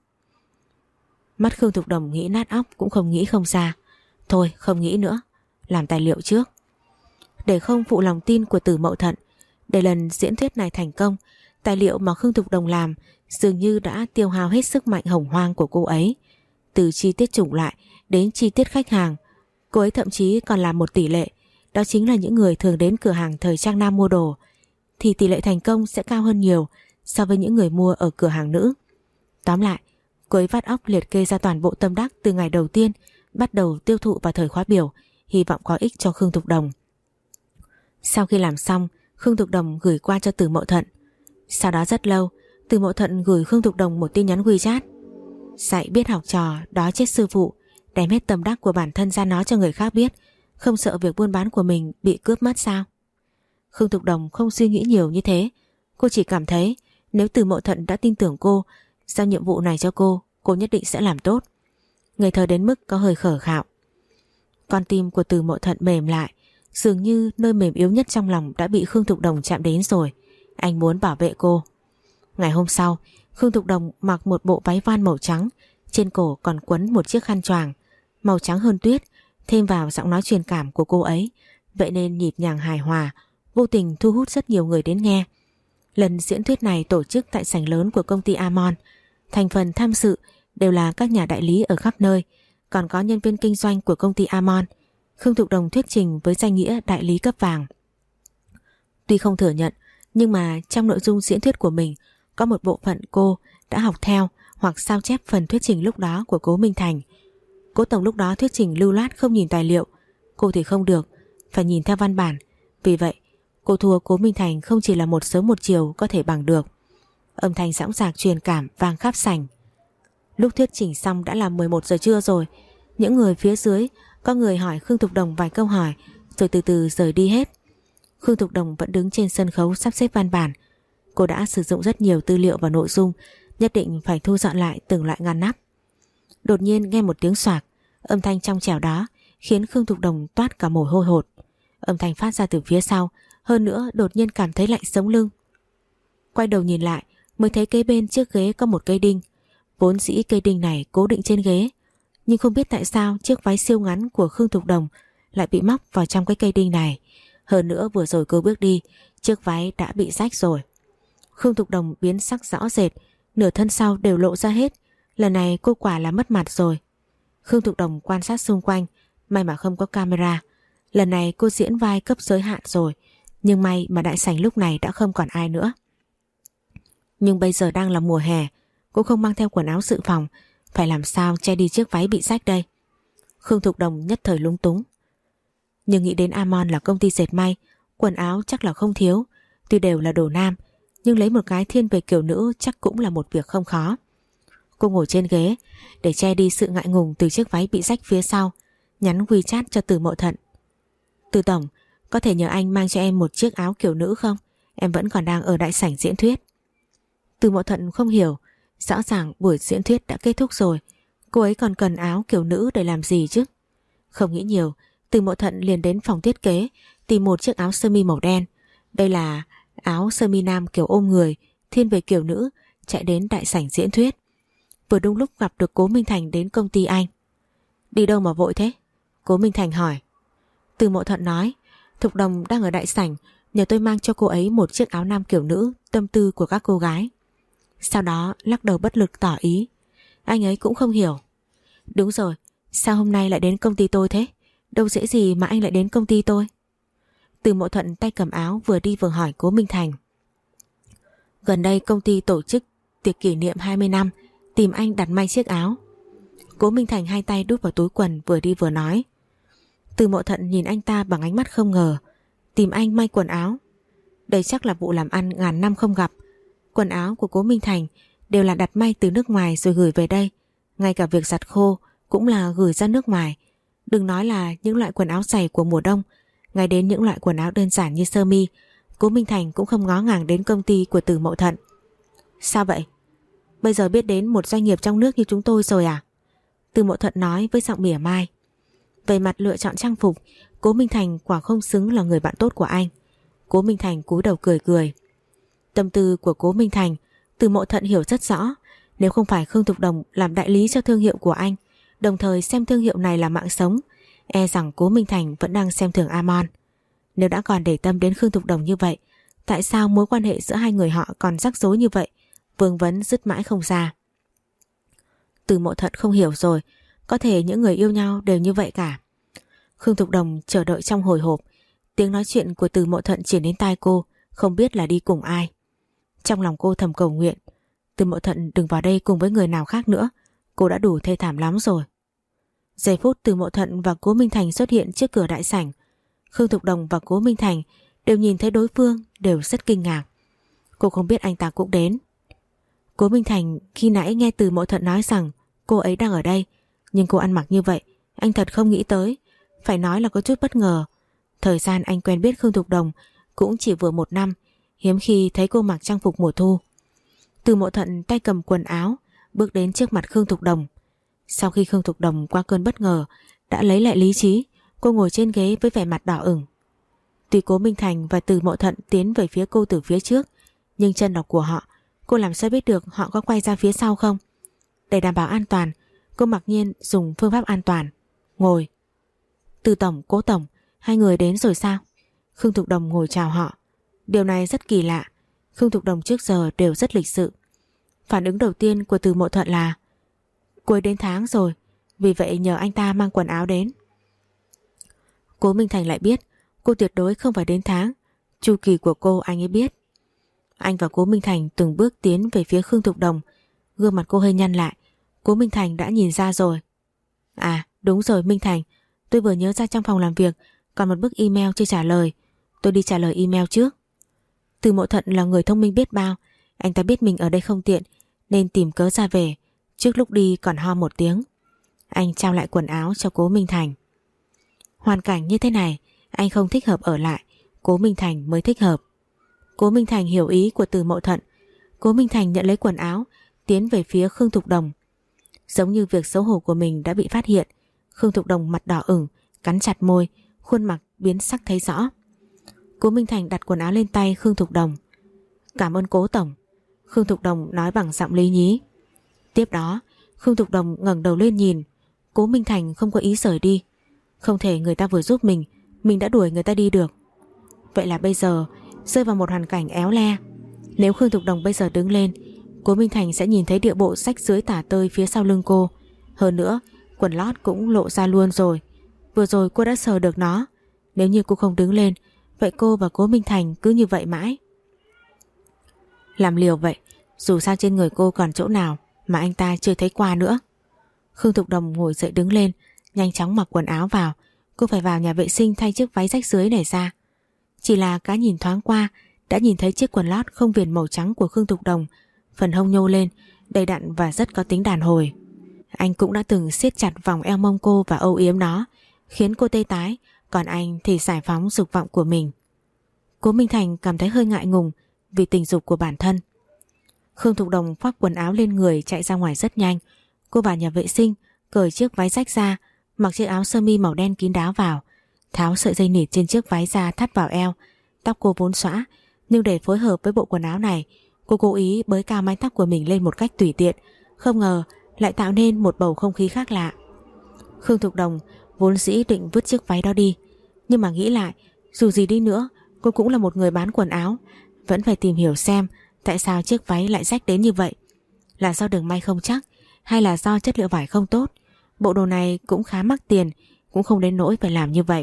Mắt Khương Thục Đồng nghĩ nát óc cũng không nghĩ không ra. Thôi không nghĩ nữa, làm tài liệu trước. Để không phụ lòng tin của Từ Mậu Thận, để lần diễn thuyết này thành công, tài liệu mà Khương Thục Đồng làm dường như đã tiêu hao hết sức mạnh hồng hoang của cô ấy. Từ chi tiết chủng loại đến chi tiết khách hàng, cô ấy thậm chí còn làm một tỷ lệ. Đó chính là những người thường đến cửa hàng thời trang nam mua đồ thì tỷ lệ thành công sẽ cao hơn nhiều so với những người mua ở cửa hàng nữ. Tóm lại, cô ấy vắt óc liệt kê ra toàn bộ tâm đắc từ ngày đầu tiên bắt đầu tiêu thụ vào thời khóa biểu, hy vọng có ích cho Khương Thục Đồng. Sau khi làm xong, Khương Thục Đồng gửi qua cho Từ Mậu Thận. Sau đó rất lâu, Từ Mậu Thận gửi Khương Thục Đồng một tin nhắn WeChat. Dạy biết học trò, đó chết sư phụ, đem hết tâm đắc của bản thân ra nói cho người khác biết, không sợ việc buôn bán của mình bị cướp mất sao? Khương Thục Đồng không suy nghĩ nhiều như thế. Cô chỉ cảm thấy nếu Từ Mậu Thận đã tin tưởng cô, giao nhiệm vụ này cho cô, cô nhất định sẽ làm tốt. Ngây thơ đến mức có hơi khờ khạo. Con tim của Từ Mậu Thận mềm lại, dường như nơi mềm yếu nhất trong lòng đã bị Khương Thục Đồng chạm đến rồi. Anh muốn bảo vệ cô. Ngày hôm sau, Khương Thục Đồng mặc một bộ váy van màu trắng, trên cổ còn quấn một chiếc khăn choàng màu trắng hơn tuyết, thêm vào giọng nói truyền cảm của cô ấy, vậy nên nhịp nhàng hài hòa, vô tình thu hút rất nhiều người đến nghe. Lần diễn thuyết này tổ chức tại sảnh lớn của công ty Amon. Thành phần tham dự đều là các nhà đại lý ở khắp nơi, còn có nhân viên kinh doanh của công ty Amon. Khương Thục Đồng thuyết trình với danh nghĩa đại lý cấp vàng. Tuy không thừa nhận, nhưng mà trong nội dung diễn thuyết của mình có một bộ phận cô đã học theo hoặc sao chép phần thuyết trình lúc đó của Cố Minh Thành. Cố Tổng lúc đó thuyết trình lưu loát không nhìn tài liệu, cô thì không được, phải nhìn theo văn bản. Vì vậy, cô thua Cố Minh Thành không chỉ là một sớm một chiều có thể bằng được. Âm thanh dõng dạc truyền cảm vang khắp sảnh. Lúc thuyết trình xong đã là mười một giờ trưa rồi. Những người phía dưới có người hỏi Khương Thục Đồng vài câu hỏi rồi từ từ rời đi hết. Khương Thục Đồng vẫn đứng trên sân khấu sắp xếp văn bản. Cô đã sử dụng rất nhiều tư liệu và nội dung, nhất định phải thu dọn lại từng loại ngăn nắp. Đột nhiên nghe một tiếng xoạc, âm thanh trong trẻo đó khiến Khương Thục Đồng toát cả mồ hôi hột. Âm thanh phát ra từ phía sau, hơn nữa đột nhiên cảm thấy lạnh sống lưng. Quay đầu nhìn lại mới thấy kế bên chiếc ghế có một cây đinh. Vốn dĩ cây đinh này cố định trên ghế, nhưng không biết tại sao chiếc váy siêu ngắn của Khương Thục Đồng lại bị móc vào trong cái cây đinh này. Hơn nữa vừa rồi cô bước đi, chiếc váy đã bị rách rồi. Khương Thục Đồng biến sắc rõ rệt, nửa thân sau đều lộ ra hết. Lần này cô quả là mất mặt rồi. Khương Thục Đồng quan sát xung quanh, may mà không có camera. Lần này cô diễn vai cấp giới hạn rồi, nhưng may mà đại sảnh lúc này đã không còn ai nữa. Nhưng bây giờ đang là mùa hè, cô không mang theo quần áo dự phòng, phải làm sao che đi chiếc váy bị rách đây? Khương Thục Đồng nhất thời lúng túng. Nhưng nghĩ đến Amon là công ty dệt may, quần áo chắc là không thiếu. Tuy đều là đồ nam, nhưng lấy một cái thiên về kiểu nữ chắc cũng là một việc không khó. Cô ngồi trên ghế để che đi sự ngại ngùng từ chiếc váy bị rách phía sau, nhắn WeChat cho Từ Mậu Thận. Từ Tổng, có thể nhờ anh mang cho em một chiếc áo kiểu nữ không? Em vẫn còn đang ở đại sảnh diễn thuyết. Từ Mậu Thận không hiểu, rõ ràng buổi diễn thuyết đã kết thúc rồi, cô ấy còn cần áo kiểu nữ để làm gì chứ? Không nghĩ nhiều, Từ Mậu Thận liền đến phòng thiết kế tìm một chiếc áo sơ mi màu đen. Đây là áo sơ mi nam kiểu ôm người, thiên về kiểu nữ, chạy đến đại sảnh diễn thuyết. Vừa đúng lúc gặp được Cố Minh Thành đến công ty anh. Đi đâu mà vội thế? Cố Minh Thành hỏi. Từ Mậu Thận nói, Thục Đồng đang ở đại sảnh, nhờ tôi mang cho cô ấy một chiếc áo nam kiểu nữ, tâm tư của các cô gái. Sau đó lắc đầu bất lực tỏ ý. Anh ấy cũng không hiểu. Đúng rồi, sao hôm nay lại đến công ty tôi thế? Đâu dễ gì mà anh lại đến công ty tôi? Từ Mậu Thận tay cầm áo vừa đi vừa hỏi Cố Minh Thành. Gần đây công ty tổ chức tiệc kỷ niệm hai mươi năm, tìm anh đặt may chiếc áo. Cố Minh Thành hai tay đút vào túi quần vừa đi vừa nói. Từ Mậu Thận nhìn anh ta bằng ánh mắt không ngờ. Tìm anh may quần áo? Đây chắc là vụ làm ăn ngàn năm không gặp. Quần áo của Cố Minh Thành đều là đặt may từ nước ngoài rồi gửi về đây. Ngay cả việc giặt khô cũng là gửi ra nước ngoài. Đừng nói là những loại quần áo giày của mùa đông, ngay đến những loại quần áo đơn giản như sơ mi, Cố Minh Thành cũng không ngó ngàng đến công ty của Từ Mậu Thận. Sao vậy? Bây giờ biết đến một doanh nghiệp trong nước như chúng tôi rồi à? Từ Mậu Thận nói với giọng mỉa mai. Về mặt lựa chọn trang phục, Cố Minh Thành quả không xứng là người bạn tốt của anh. Cố Minh Thành cúi đầu cười cười. Tâm tư của Cố Minh Thành Từ Mậu Thận hiểu rất rõ. Nếu không phải Khương Thục Đồng làm đại lý cho thương hiệu của anh, đồng thời xem thương hiệu này là mạng sống, e rằng Cố Minh Thành vẫn đang xem thường Amon. Nếu đã còn để tâm đến Khương Thục Đồng như vậy, tại sao mối quan hệ giữa hai người họ còn rắc rối như vậy? Vương vấn dứt mãi không ra. Từ Mậu Thận không hiểu rồi, có thể những người yêu nhau đều như vậy cả. Khương Thục Đồng chờ đợi trong hồi hộp. Tiếng nói chuyện của Từ Mậu Thận truyền đến tai cô, không biết là đi cùng ai. Trong lòng cô thầm cầu nguyện, Từ Mậu Thận đừng vào đây cùng với người nào khác nữa. Cô đã đủ thê thảm lắm rồi. Giây phút Từ Mậu Thận và Cố Minh Thành xuất hiện trước cửa đại sảnh, Khương Thục Đồng và Cố Minh Thành đều nhìn thấy đối phương, đều rất kinh ngạc. Cô không biết anh ta cũng đến. Cố Minh Thành khi nãy nghe Từ Mậu Thận nói rằng cô ấy đang ở đây, nhưng cô ăn mặc như vậy, anh thật không nghĩ tới. Phải nói là có chút bất ngờ. Thời gian anh quen biết Khương Thục Đồng cũng chỉ vừa một năm, hiếm khi thấy cô mặc trang phục mùa thu. Từ Mậu Thận tay cầm quần áo bước đến trước mặt Khương Thục Đồng. Sau khi Khương Thục Đồng qua cơn bất ngờ đã lấy lại lý trí, cô ngồi trên ghế với vẻ mặt đỏ ửng. Tuy Cố Minh Thành và Từ Mậu Thận tiến về phía cô từ phía trước, nhưng chân đọc của họ, cô làm sao biết được họ có quay ra phía sau không? Để đảm bảo an toàn, cô mặc nhiên dùng phương pháp an toàn. Ngồi. Từ Tổng, Cố Tổng, hai người đến rồi sao? Khương Thục Đồng ngồi chào họ. Điều này rất kỳ lạ. Khương Thục Đồng trước giờ đều rất lịch sự. Phản ứng đầu tiên của Từ Mộ Thuận là cuối đến tháng rồi, vì vậy nhờ anh ta mang quần áo đến. Cố Minh Thành lại biết cô tuyệt đối không phải đến tháng. Chu kỳ của cô anh ấy biết. Anh và Cố Minh Thành từng bước tiến về phía Khương Thục Đồng. Gương mặt cô hơi nhăn lại. Cố Minh Thành đã nhìn ra rồi. À đúng rồi Minh Thành, tôi vừa nhớ ra trong phòng làm việc còn một bức email chưa trả lời. Tôi đi trả lời email trước. Từ Mộ Thuận là người thông minh biết bao. Anh ta biết mình ở đây không tiện nên tìm cớ ra về. Trước lúc đi còn ho một tiếng. Anh trao lại quần áo cho Cố Minh Thành. Hoàn cảnh như thế này anh không thích hợp ở lại, Cố Minh Thành mới thích hợp. Cố Minh Thành hiểu ý của Từ Mộ Thuận. Cố Minh Thành nhận lấy quần áo, tiến về phía Khương Thục Đồng. Giống như việc xấu hổ của mình đã bị phát hiện, Khương Thục Đồng mặt đỏ ửng, cắn chặt môi, khuôn mặt biến sắc thấy rõ. Cố Minh Thành đặt quần áo lên tay Khương Thục Đồng. Cảm ơn Cố Tổng, Khương Thục Đồng nói bằng giọng lý nhí. Tiếp đó Khương Thục Đồng ngẩng đầu lên nhìn. Cố Minh Thành không có ý rời đi. Không thể người ta vừa giúp mình mình đã đuổi người ta đi được. Vậy là bây giờ rơi vào một hoàn cảnh éo le. Nếu Khương Thục Đồng bây giờ đứng lên, Cố Minh Thành sẽ nhìn thấy địa bộ rách rưới tả tơi phía sau lưng cô. Hơn nữa quần lót cũng lộ ra luôn rồi. Vừa rồi cô đã sờ được nó. Nếu như cô không đứng lên, vậy cô và Cố Minh Thành cứ như vậy mãi. Làm liều vậy, dù sao trên người cô còn chỗ nào mà anh ta chưa thấy qua nữa. Khương Thục Đồng ngồi dậy đứng lên, nhanh chóng mặc quần áo vào. Cô phải vào nhà vệ sinh thay chiếc váy rách rưới này ra. Chỉ là cái nhìn thoáng qua đã nhìn thấy chiếc quần lót không viền màu trắng của Khương Thục Đồng, phần hông nhô lên, đầy đặn và rất có tính đàn hồi. Anh cũng đã từng siết chặt vòng eo mông cô và âu yếm nó, khiến cô tê tái, còn anh thì giải phóng dục vọng của mình. Cố Minh Thành cảm thấy hơi ngại ngùng vì tình dục của bản thân. Khương Thục Đồng khoác quần áo lên người chạy ra ngoài rất nhanh. Cô vào nhà vệ sinh, cởi chiếc váy rách ra, mặc chiếc áo sơ mi màu đen kín đáo vào, tháo sợi dây nịt trên chiếc váy ra thắt vào eo. Tóc cô vốn xõa, nhưng để phối hợp với bộ quần áo này, cô cố ý bới cao mái tóc của mình lên một cách tùy tiện, không ngờ lại tạo nên một bầu không khí khác lạ. Khương Thục Đồng vốn dĩ định vứt chiếc váy đó đi, nhưng mà nghĩ lại, dù gì đi nữa cô cũng là một người bán quần áo, vẫn phải tìm hiểu xem tại sao chiếc váy lại rách đến như vậy. Là do đường may không chắc, hay là do chất liệu vải không tốt? Bộ đồ này cũng khá mắc tiền, cũng không đến nỗi phải làm như vậy.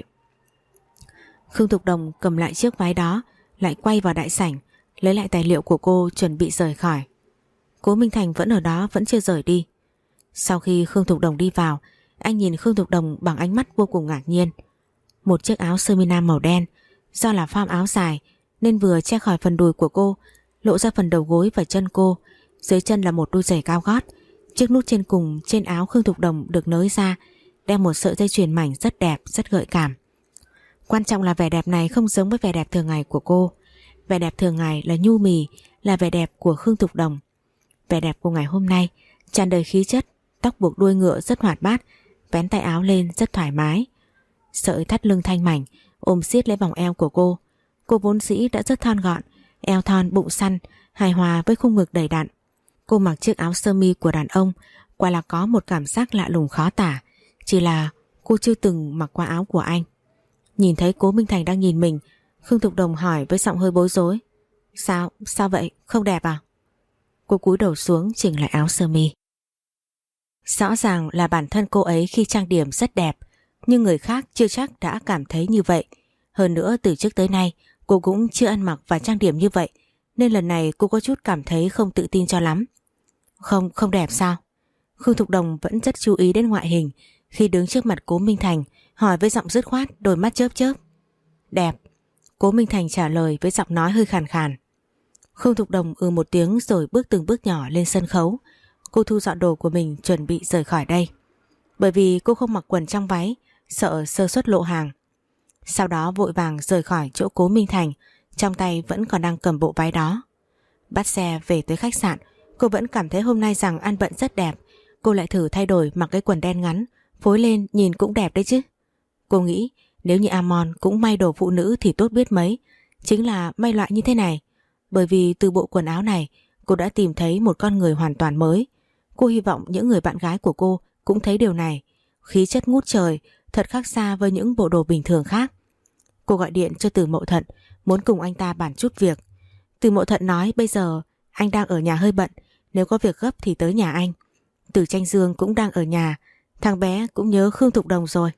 Khương Thục Đồng cầm lại chiếc váy đó, lại quay vào đại sảnh, lấy lại tài liệu của cô chuẩn bị rời khỏi. Cố Minh Thành vẫn ở đó, vẫn chưa rời đi. Sau khi Khương Thục Đồng đi vào, anh nhìn Khương Thục Đồng bằng ánh mắt vô cùng ngạc nhiên. Một chiếc áo sơ mi nam màu đen, do là form áo dài nên vừa che khỏi phần đùi của cô, lộ ra phần đầu gối và chân cô. Dưới chân là một đôi giày cao gót. Chiếc nút trên cùng trên áo Khương Thục Đồng được nới ra, đeo một sợi dây chuyền mảnh rất đẹp, rất gợi cảm. Quan trọng là vẻ đẹp này không giống với vẻ đẹp thường ngày của cô. Vẻ đẹp thường ngày là nhu mì, là vẻ đẹp của Khương Thục Đồng. Vẻ đẹp của ngày hôm nay tràn đầy khí chất, tóc buộc đuôi ngựa rất hoạt bát, vén tay áo lên rất thoải mái. Sợi thắt lưng thanh mảnh ôm siết lấy vòng eo của cô. Cô vốn dĩ đã rất thon gọn, eo thon bụng săn, hài hòa với khung ngực đầy đặn. Cô mặc chiếc áo sơ mi của đàn ông, quả là có một cảm giác lạ lùng khó tả. Chỉ là cô chưa từng mặc qua áo của anh. Nhìn thấy Cố Minh Thành đang nhìn mình, Khương Thục Đồng hỏi với giọng hơi bối rối. Sao, sao vậy, không đẹp à? Cô cúi đầu xuống chỉnh lại áo sơ mi. Rõ ràng là bản thân cô ấy khi trang điểm rất đẹp, nhưng người khác chưa chắc đã cảm thấy như vậy. Hơn nữa từ trước tới nay cô cũng chưa ăn mặc và trang điểm như vậy, nên lần này cô có chút cảm thấy không tự tin cho lắm. Không, không đẹp sao? Khương Thục Đồng vẫn rất chú ý đến ngoại hình. Khi đứng trước mặt Cố Minh Thành, hỏi với giọng dứt khoát, đôi mắt chớp chớp. Đẹp. Cố Minh Thành trả lời với giọng nói hơi khàn khàn. Khương Thục Đồng ừ một tiếng rồi bước từng bước nhỏ lên sân khấu. Cô thu dọn đồ của mình chuẩn bị rời khỏi đây, bởi vì cô không mặc quần trong váy, sợ sơ suất lộ hàng. Sau đó vội vàng rời khỏi chỗ Cố Minh Thành, trong tay vẫn còn đang cầm bộ váy đó. Bắt xe về tới khách sạn, cô vẫn cảm thấy hôm nay rằng ăn bận rất đẹp. Cô lại thử thay đổi mặc cái quần đen ngắn, phối lên nhìn cũng đẹp đấy chứ. Cô nghĩ nếu như Amon cũng may đồ phụ nữ thì tốt biết mấy, chính là may loại như thế này. Bởi vì từ bộ quần áo này cô đã tìm thấy một con người hoàn toàn mới. Cô hy vọng những người bạn gái của cô cũng thấy điều này. Khí chất ngút trời, thật khác xa với những bộ đồ bình thường khác. Cô gọi điện cho Từ Mộ Thuận, muốn cùng anh ta bàn chút việc. Từ Mộ Thuận nói bây giờ anh đang ở nhà hơi bận, nếu có việc gấp thì tới nhà anh. Từ Tranh Dương cũng đang ở nhà, thằng bé cũng nhớ Khương Thục Đồng rồi.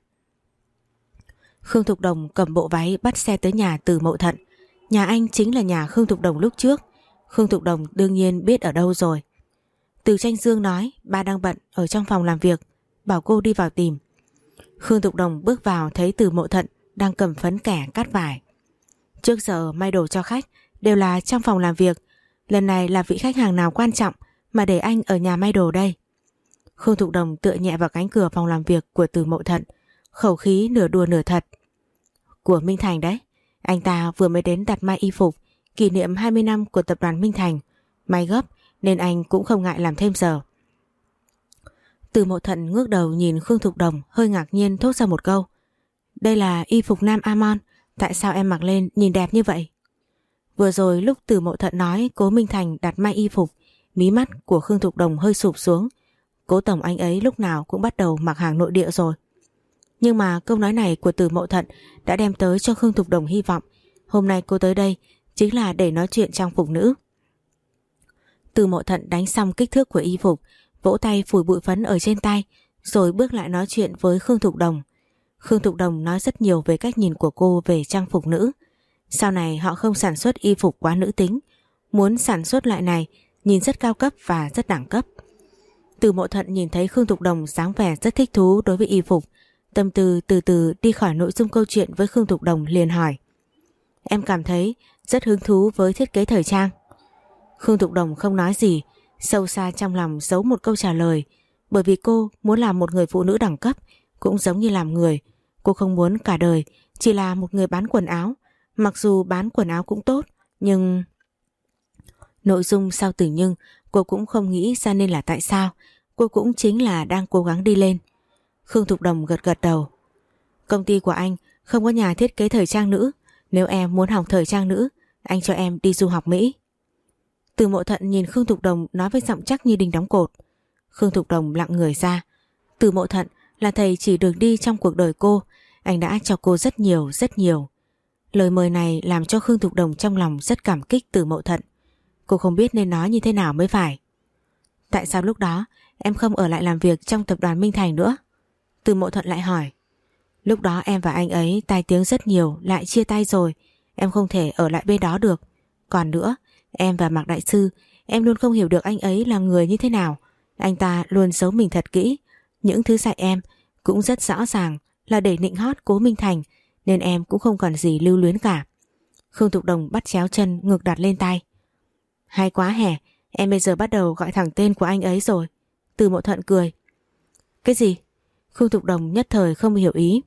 Khương Thục Đồng cầm bộ váy bắt xe tới nhà Từ Mậu Thận. Nhà anh chính là nhà Khương Thục Đồng lúc trước. Khương Thục Đồng đương nhiên biết ở đâu rồi. Từ Tranh Dương nói ba đang bận ở trong phòng làm việc, bảo cô đi vào tìm. Khương Thục Đồng bước vào thấy Từ Mậu Thận đang cầm phấn kẻ cắt vải. Trước giờ may đồ cho khách đều là trong phòng làm việc, lần này là vị khách hàng nào quan trọng mà để anh ở nhà may đồ đây? Khương Thục Đồng tựa nhẹ vào cánh cửa phòng làm việc của Từ Mậu Thận, khẩu khí nửa đùa nửa thật. Của Minh Thành đấy, anh ta vừa mới đến đặt may y phục kỷ niệm hai mươi năm của tập đoàn Minh Thành, may gấp nên anh cũng không ngại làm thêm giờ. Từ Mậu Thận ngước đầu nhìn Khương Thục Đồng, hơi ngạc nhiên thốt ra một câu: đây là y phục nam Amon, tại sao em mặc lên nhìn đẹp như vậy? Vừa rồi lúc Từ Mậu Thận nói Cố Minh Thành đặt may y phục, mí mắt của Khương Thục Đồng hơi sụp xuống. Cố tổng anh ấy lúc nào cũng bắt đầu mặc hàng nội địa rồi. Nhưng mà câu nói này của Từ Mậu Thận đã đem tới cho Khương Thục Đồng hy vọng. Hôm nay cô tới đây chính là để nói chuyện trang phục nữ. Từ Mậu Thận đánh xong kích thước của y phục, vỗ tay phủi bụi phấn ở trên tay, rồi bước lại nói chuyện với Khương Thục Đồng. Khương Thục Đồng nói rất nhiều về cách nhìn của cô về trang phục nữ. Sau này họ không sản xuất y phục quá nữ tính, muốn sản xuất loại này nhìn rất cao cấp và rất đẳng cấp. Từ Mậu Thận nhìn thấy Khương Thục Đồng dáng vẻ rất thích thú đối với y phục, tâm tư từ từ đi khỏi nội dung câu chuyện với Khương Thục Đồng, liền hỏi: em cảm thấy rất hứng thú với thiết kế thời trang. Khương Thục Đồng không nói gì, sâu xa trong lòng giấu một câu trả lời, bởi vì cô muốn làm một người phụ nữ đẳng cấp cũng giống như làm người. Cô không muốn cả đời chỉ là một người bán quần áo, mặc dù bán quần áo cũng tốt, nhưng... Nội dung sau từ nhưng cô cũng không nghĩ ra nên là tại sao. Cô cũng chính là đang cố gắng đi lên. Khương Thục Đồng gật gật đầu. Công ty của anh không có nhà thiết kế thời trang nữ, nếu em muốn học thời trang nữ, anh cho em đi du học Mỹ. Từ Mậu Thận nhìn Khương Thục Đồng nói với giọng chắc như đinh đóng cột. Khương Thục Đồng lặng người ra. Từ Mậu Thận là thầy chỉ đường đi trong cuộc đời cô, anh đã cho cô rất nhiều rất nhiều. Lời mời này làm cho Khương Thục Đồng trong lòng rất cảm kích Từ Mậu Thận. Cô không biết nên nói như thế nào mới phải. Tại sao lúc đó em không ở lại làm việc trong tập đoàn Minh Thành nữa? Từ Mậu Thận lại hỏi. Lúc đó em và anh ấy tai tiếng rất nhiều, lại chia tay rồi, em không thể ở lại bên đó được. Còn nữa, em và Mạc Đại Sư, em luôn không hiểu được anh ấy là người như thế nào. Anh ta luôn giấu mình thật kỹ. Những thứ dạy em cũng rất rõ ràng là để nịnh hót Cố Minh Thành, nên em cũng không còn gì lưu luyến cả. Khương Thục Đồng bắt chéo chân, ngực đặt lên tay. Hay quá hẻ, em bây giờ bắt đầu gọi thẳng tên của anh ấy rồi. Từ Mậu Thận cười. Cái gì? Khương Thục Đồng nhất thời không hiểu ý.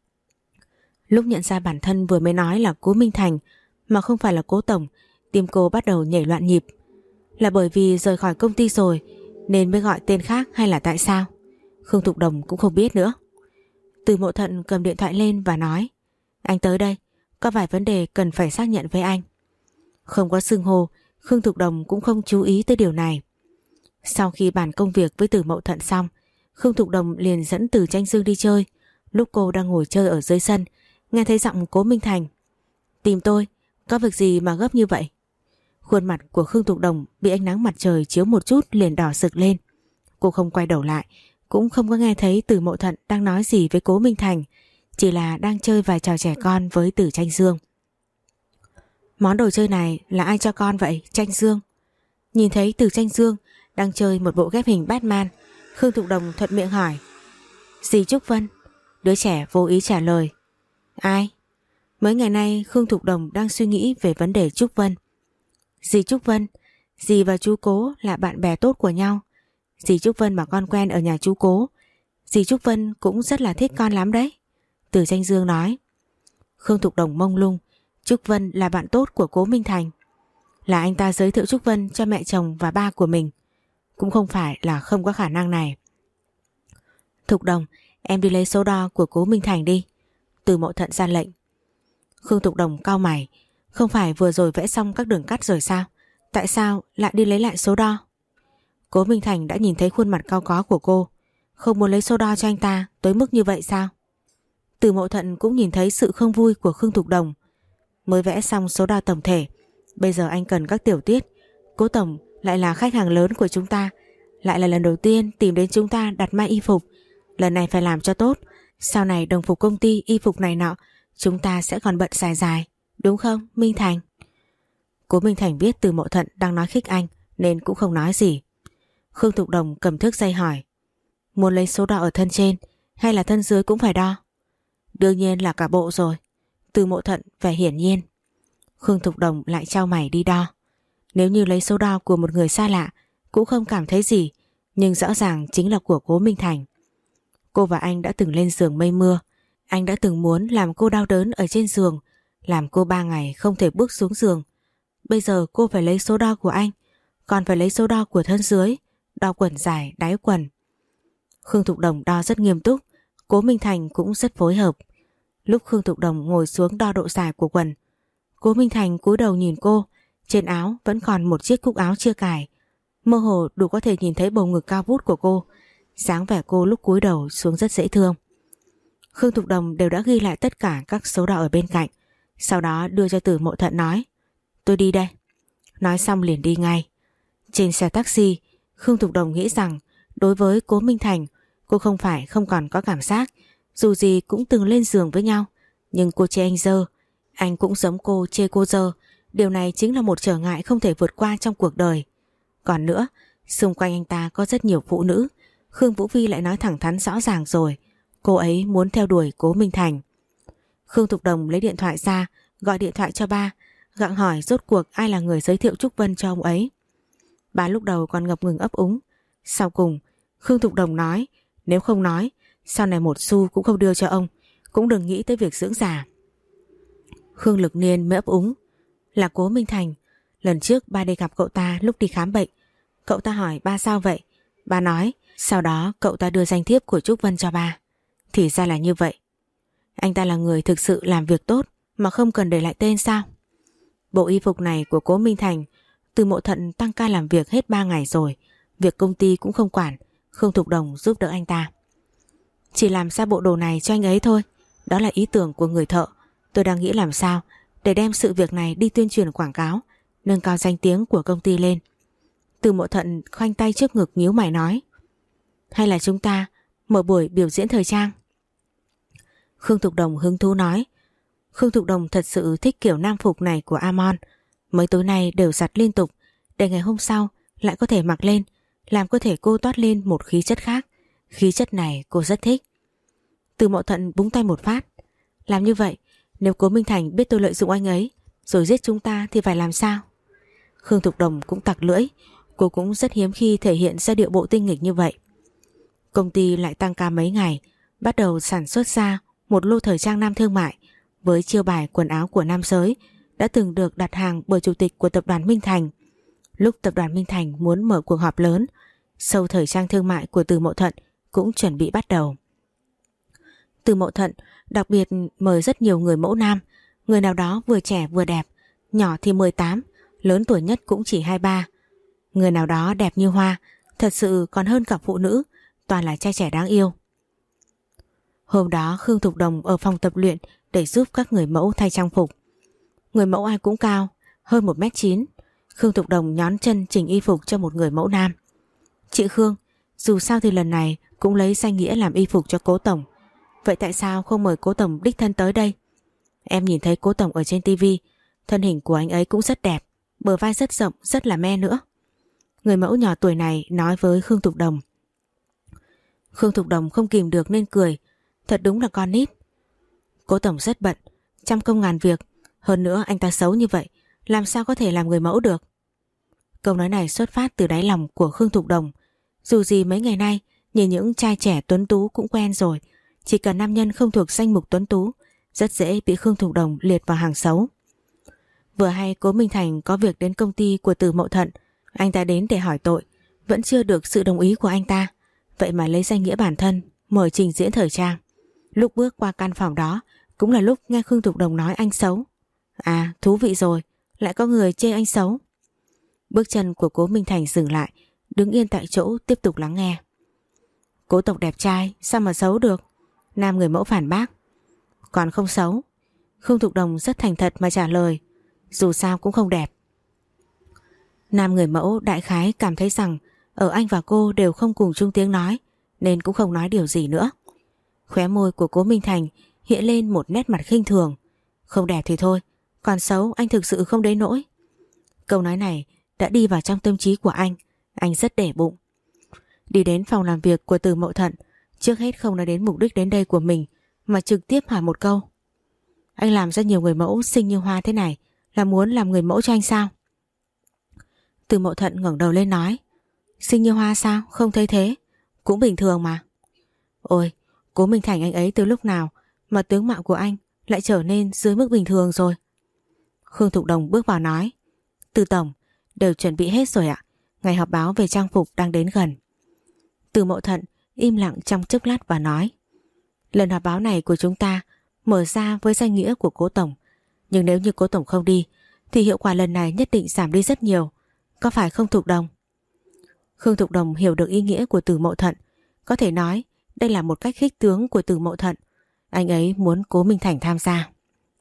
Lúc nhận ra bản thân vừa mới nói là Cố Minh Thành mà không phải là Cố Tổng, tim cô bắt đầu nhảy loạn nhịp. Là bởi vì rời khỏi công ty rồi nên mới gọi tên khác hay là tại sao? Khương Thục Đồng cũng không biết nữa. Từ Mậu Thận cầm điện thoại lên và nói: anh tới đây, có vài vấn đề cần phải xác nhận với anh. Không có xưng hô, Khương Thục Đồng cũng không chú ý tới điều này. Sau khi bàn công việc với Từ Mậu Thận xong, Khương Thục Đồng liền dẫn Từ Tranh Dương đi chơi. Lúc cô đang ngồi chơi ở dưới sân, nghe thấy giọng Cố Minh Thành: tìm tôi, có việc gì mà gấp như vậy? Khuôn mặt của Khương Thục Đồng bị ánh nắng mặt trời chiếu một chút liền đỏ rực lên. Cô không quay đầu lại, cũng không có nghe thấy Từ Mậu Thận đang nói gì với Cố Minh Thành, chỉ là đang chơi vài trò trẻ con với Từ Tranh Dương. Món đồ chơi này là ai cho con vậy, Tranh Dương? Nhìn thấy Từ Tranh Dương đang chơi một bộ ghép hình Batman, Khương Thục Đồng thuận miệng hỏi. Dì Trúc Vân. Đứa trẻ vô ý trả lời. Ai? Mấy ngày nay Khương Thục Đồng đang suy nghĩ về vấn đề Trúc Vân. Dì Trúc Vân, dì và chú Cố là bạn bè tốt của nhau. Dì Trúc Vân mà con quen ở nhà chú Cố, dì Trúc Vân cũng rất là thích con lắm đấy. Từ Tranh Dương nói. Khương Thục Đồng mông lung. Trúc Vân là bạn tốt của Cố Minh Thành, là anh ta giới thiệu Trúc Vân cho mẹ chồng và ba của mình. Cũng không phải là không có khả năng này. Thục Đồng, em đi lấy số đo của Cố Minh Thành đi. Từ Mậu Thận ra lệnh. Khương Thục Đồng cau mày. Không phải vừa rồi vẽ xong các đường cắt rồi sao? Tại sao lại đi lấy lại số đo? Cố Minh Thành đã nhìn thấy khuôn mặt cau có của cô, không muốn lấy số đo cho anh ta tới mức như vậy sao? Từ Mậu Thận cũng nhìn thấy sự không vui của Khương Thục Đồng. Mới vẽ xong số đo tổng thể, bây giờ anh cần các tiểu tiết. Cố Tổng lại là khách hàng lớn của chúng ta, lại là lần đầu tiên tìm đến chúng ta đặt may y phục. Lần này phải làm cho tốt, sau này đồng phục công ty y phục này nọ chúng ta sẽ còn bận dài dài, đúng không Minh Thành? Cố Minh Thành biết Từ Mậu Thận đang nói khích anh nên cũng không nói gì. Khương Thục Đồng cầm thước dây hỏi, muốn lấy số đo ở thân trên hay là thân dưới cũng phải đo? Đương nhiên là cả bộ rồi. Từ Mậu Thận vẻ hiển nhiên. Khương Thục Đồng lại chau mày đi đo. Nếu như lấy số đo của một người xa lạ cũng không cảm thấy gì, nhưng rõ ràng chính là của Cố Minh Thành. Cô và anh đã từng lên giường mây mưa. Anh đã từng muốn làm cô đau đớn ở trên giường, làm cô ba ngày không thể bước xuống giường. Bây giờ cô phải lấy số đo của anh, còn phải lấy số đo của thân dưới, đo quần dài, đáy quần. Khương Thục Đồng đo rất nghiêm túc, Cố Minh Thành cũng rất phối hợp. Lúc Khương Thục Đồng ngồi xuống đo độ dài của quần, Cố Minh Thành cúi đầu nhìn cô, trên áo vẫn còn một chiếc cúc áo chưa cài, mơ hồ đủ có thể nhìn thấy bầu ngực cao vút của cô. Dáng vẻ cô lúc cúi đầu xuống rất dễ thương. Khương Thục Đồng đều đã ghi lại tất cả các số đo ở bên cạnh, sau đó đưa cho Từ Mậu Thận nói, tôi đi đây. Nói xong liền đi ngay. Trên xe taxi, Khương Thục Đồng nghĩ rằng đối với Cố Minh Thành, cô không phải không còn có cảm giác, dù gì cũng từng lên giường với nhau, nhưng cô chê anh dơ, anh cũng giống cô chê cô dơ. Điều này chính là một trở ngại không thể vượt qua trong cuộc đời. Còn nữa, xung quanh anh ta có rất nhiều phụ nữ. Khương Vũ Vi lại nói thẳng thắn rõ ràng rồi, cô ấy muốn theo đuổi Cố Minh Thành. Khương Thục Đồng lấy điện thoại ra, gọi điện thoại cho ba, gặng hỏi rốt cuộc ai là người giới thiệu Trúc Vân cho ông ấy. Ba lúc đầu còn ngập ngừng ấp úng, sau cùng Khương Thục Đồng nói, nếu không nói, sau này một xu cũng không đưa cho ông, cũng đừng nghĩ tới việc dưỡng già. Khương Lực Niên mới ấp úng, là Cố Minh Thành, lần trước ba đi gặp cậu ta lúc đi khám bệnh. Cậu ta hỏi ba sao vậy, ba nói sau đó cậu ta đưa danh thiếp của Trúc Vân cho ba. Thì ra là như vậy. Anh ta là người thực sự làm việc tốt mà không cần để lại tên sao? Bộ y phục này của Cố Minh Thành, Từ Mậu Thận tăng ca làm việc hết ba ngày rồi, việc công ty cũng không quản. Khương Thục Đồng giúp đỡ anh ta, chỉ làm ra bộ đồ này cho anh ấy thôi. Đó là ý tưởng của người thợ. Tôi đang nghĩ làm sao để đem sự việc này đi tuyên truyền quảng cáo, nâng cao danh tiếng của công ty lên. Từ Mậu Thận khoanh tay trước ngực nhíu mày nói, hay là chúng ta mở buổi biểu diễn thời trang? Khương Thục Đồng hứng thú nói. Khương Thục Đồng thật sự thích kiểu nam phục này của Amon, mấy tối nay đều giặt liên tục, để ngày hôm sau lại có thể mặc lên, làm cơ thể cô toát lên một khí chất khác. Khí chất này cô rất thích. Từ Mậu Thận búng tay một phát, làm như vậy, nếu Cố Minh Thành biết tôi lợi dụng anh ấy rồi giết chúng ta thì phải làm sao? Khương Thục Đồng cũng tặc lưỡi, cô cũng rất hiếm khi thể hiện ra điệu bộ tinh nghịch như vậy. Công ty lại tăng ca mấy ngày, bắt đầu sản xuất ra một lô thời trang nam thương mại với chiêu bài quần áo của nam giới đã từng được đặt hàng bởi chủ tịch của tập đoàn Minh Thành. Lúc tập đoàn Minh Thành muốn mở cuộc họp lớn, show thời trang thương mại của Từ Mậu Thận cũng chuẩn bị bắt đầu. Từ Mậu Thận đặc biệt mời rất nhiều người mẫu nam, người nào đó vừa trẻ vừa đẹp, nhỏ thì mười tám, lớn tuổi nhất cũng chỉ hai mươi ba. Người nào đó đẹp như hoa, thật sự còn hơn cả phụ nữ, toàn là trai trẻ đáng yêu. Hôm đó Khương Thục Đồng ở phòng tập luyện để giúp các người mẫu thay trang phục. Người mẫu ai cũng cao, hơn một mét chín. Khương Thục Đồng nhón chân chỉnh y phục cho một người mẫu nam. Chị Khương, dù sao thì lần này cũng lấy danh nghĩa làm y phục cho Cố Tổng. Vậy tại sao không mời Cố Tổng đích thân tới đây? Em nhìn thấy Cố Tổng ở trên tivi, thân hình của anh ấy cũng rất đẹp, bờ vai rất rộng, rất là me nữa. Người mẫu nhỏ tuổi này nói với Khương Thục Đồng. Khương Thục Đồng không kìm được nên cười, thật đúng là con nít. Cố Tổng rất bận, trăm công ngàn việc, hơn nữa anh ta xấu như vậy, làm sao có thể làm người mẫu được? Câu nói này xuất phát từ đáy lòng của Khương Thục Đồng. Dù gì mấy ngày nay nhìn những trai trẻ tuấn tú cũng quen rồi, chỉ cần nam nhân không thuộc danh mục tuấn tú rất dễ bị Khương Thục Đồng liệt vào hàng xấu. Vừa hay Cố Minh Thành có việc đến công ty của Từ Mậu Thận, anh ta đến để hỏi tội, vẫn chưa được sự đồng ý của anh ta, vậy mà lấy danh nghĩa bản thân mời trình diễn thời trang. Lúc bước qua căn phòng đó cũng là lúc nghe Khương Thục Đồng nói anh xấu. À, thú vị rồi, lại có người chê anh xấu. Bước chân của Cố Minh Thành dừng lại, đứng yên tại chỗ tiếp tục lắng nghe. Cố Tổng đẹp trai, sao mà xấu được? Nam người mẫu phản bác. Còn không xấu. Khương Thục Đồng rất thành thật mà trả lời, dù sao cũng không đẹp. Nam người mẫu đại khái cảm thấy rằng ở anh và cô đều không cùng chung tiếng nói, nên cũng không nói điều gì nữa. Khóe môi của Cố Minh Thành hiện lên một nét mặt khinh thường. Không đẹp thì thôi, còn xấu anh thực sự không đến nỗi. Câu nói này đã đi vào trong tâm trí của anh. Anh rất để bụng. Đi đến phòng làm việc của Từ Mậu Thận, trước hết không nói đến mục đích đến đây của mình, mà trực tiếp hỏi một câu. Anh làm ra nhiều người mẫu xinh như hoa thế này là muốn làm người mẫu cho anh sao? Từ Mậu Thận ngẩng đầu lên nói. Xinh như hoa sao? Không thấy thế. Cũng bình thường mà. Ôi, Cố Minh Thành anh ấy từ lúc nào mà tướng mạo của anh lại trở nên dưới mức bình thường rồi? Khương Thục Đồng bước vào nói. Từ tổng, đều chuẩn bị hết rồi ạ. Ngày họp báo về trang phục đang đến gần. Từ Mậu Thận im lặng trong chốc lát và nói. Lần họp báo này của chúng ta mở ra với danh nghĩa của Cố tổng, nhưng nếu như Cố tổng không đi thì hiệu quả lần này nhất định giảm đi rất nhiều. Có phải không Thục Đồng? Khương Thục Đồng hiểu được ý nghĩa của Từ Mậu Thận. Có thể nói đây là một cách khích tướng của Từ Mậu Thận. Anh ấy muốn Cố Minh Thành tham gia.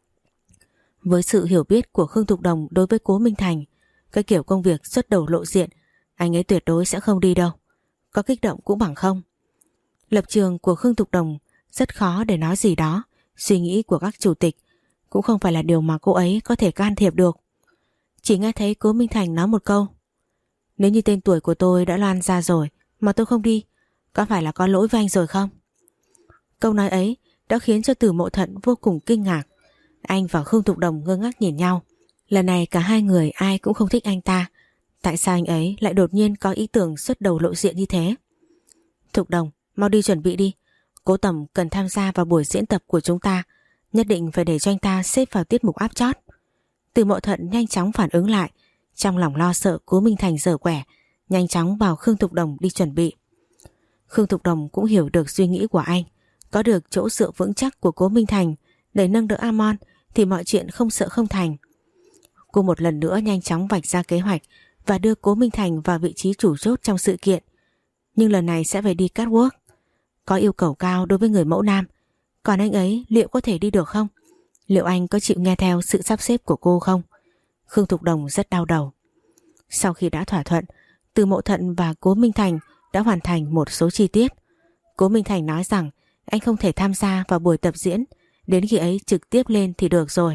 Với sự hiểu biết của Khương Thục Đồng đối với Cố Minh Thành, cái kiểu công việc xuất đầu lộ diện, anh ấy tuyệt đối sẽ không đi đâu. Có kích động cũng bằng không. Lập trường của Khương Thục Đồng rất khó để nói gì đó. Suy nghĩ của các chủ tịch cũng không phải là điều mà cô ấy có thể can thiệp được. Chỉ nghe thấy Cố Minh Thành nói một câu. Nếu như tên tuổi của tôi đã loan ra rồi mà tôi không đi, có phải là có lỗi với anh rồi không? Câu nói ấy đã khiến cho Từ Mậu Thận vô cùng kinh ngạc. Anh và Khương Thục Đồng ngơ ngác nhìn nhau. Lần này cả hai người ai cũng không thích anh ta. Tại sao anh ấy lại đột nhiên có ý tưởng xuất đầu lộ diện như thế? Thục Đồng, mau đi chuẩn bị đi. Cố tổng cần tham gia vào buổi diễn tập của chúng ta. Nhất định phải để cho anh ta xếp vào tiết mục áp chót. Từ Mậu Thận nhanh chóng phản ứng lại. Trong lòng lo sợ Cố Minh Thành dở quẻ, nhanh chóng bảo Khương Thục Đồng đi chuẩn bị. Khương Thục Đồng cũng hiểu được suy nghĩ của anh. Có được chỗ dựa vững chắc của Cố Minh Thành để nâng đỡ Amon thì mọi chuyện không sợ không thành. Cô một lần nữa nhanh chóng vạch ra kế hoạch và đưa Cố Minh Thành vào vị trí chủ chốt trong sự kiện. Nhưng lần này sẽ phải đi catwalk. Có yêu cầu cao đối với người mẫu nam. Còn anh ấy liệu có thể đi được không? Liệu anh có chịu nghe theo sự sắp xếp của cô không? Khương Thục Đồng rất đau đầu. Sau khi đã thỏa thuận, Từ Mậu Thận và Cố Minh Thành đã hoàn thành một số chi tiết. Cố Minh Thành nói rằng anh không thể tham gia vào buổi tập diễn, đến khi ấy trực tiếp lên thì được rồi.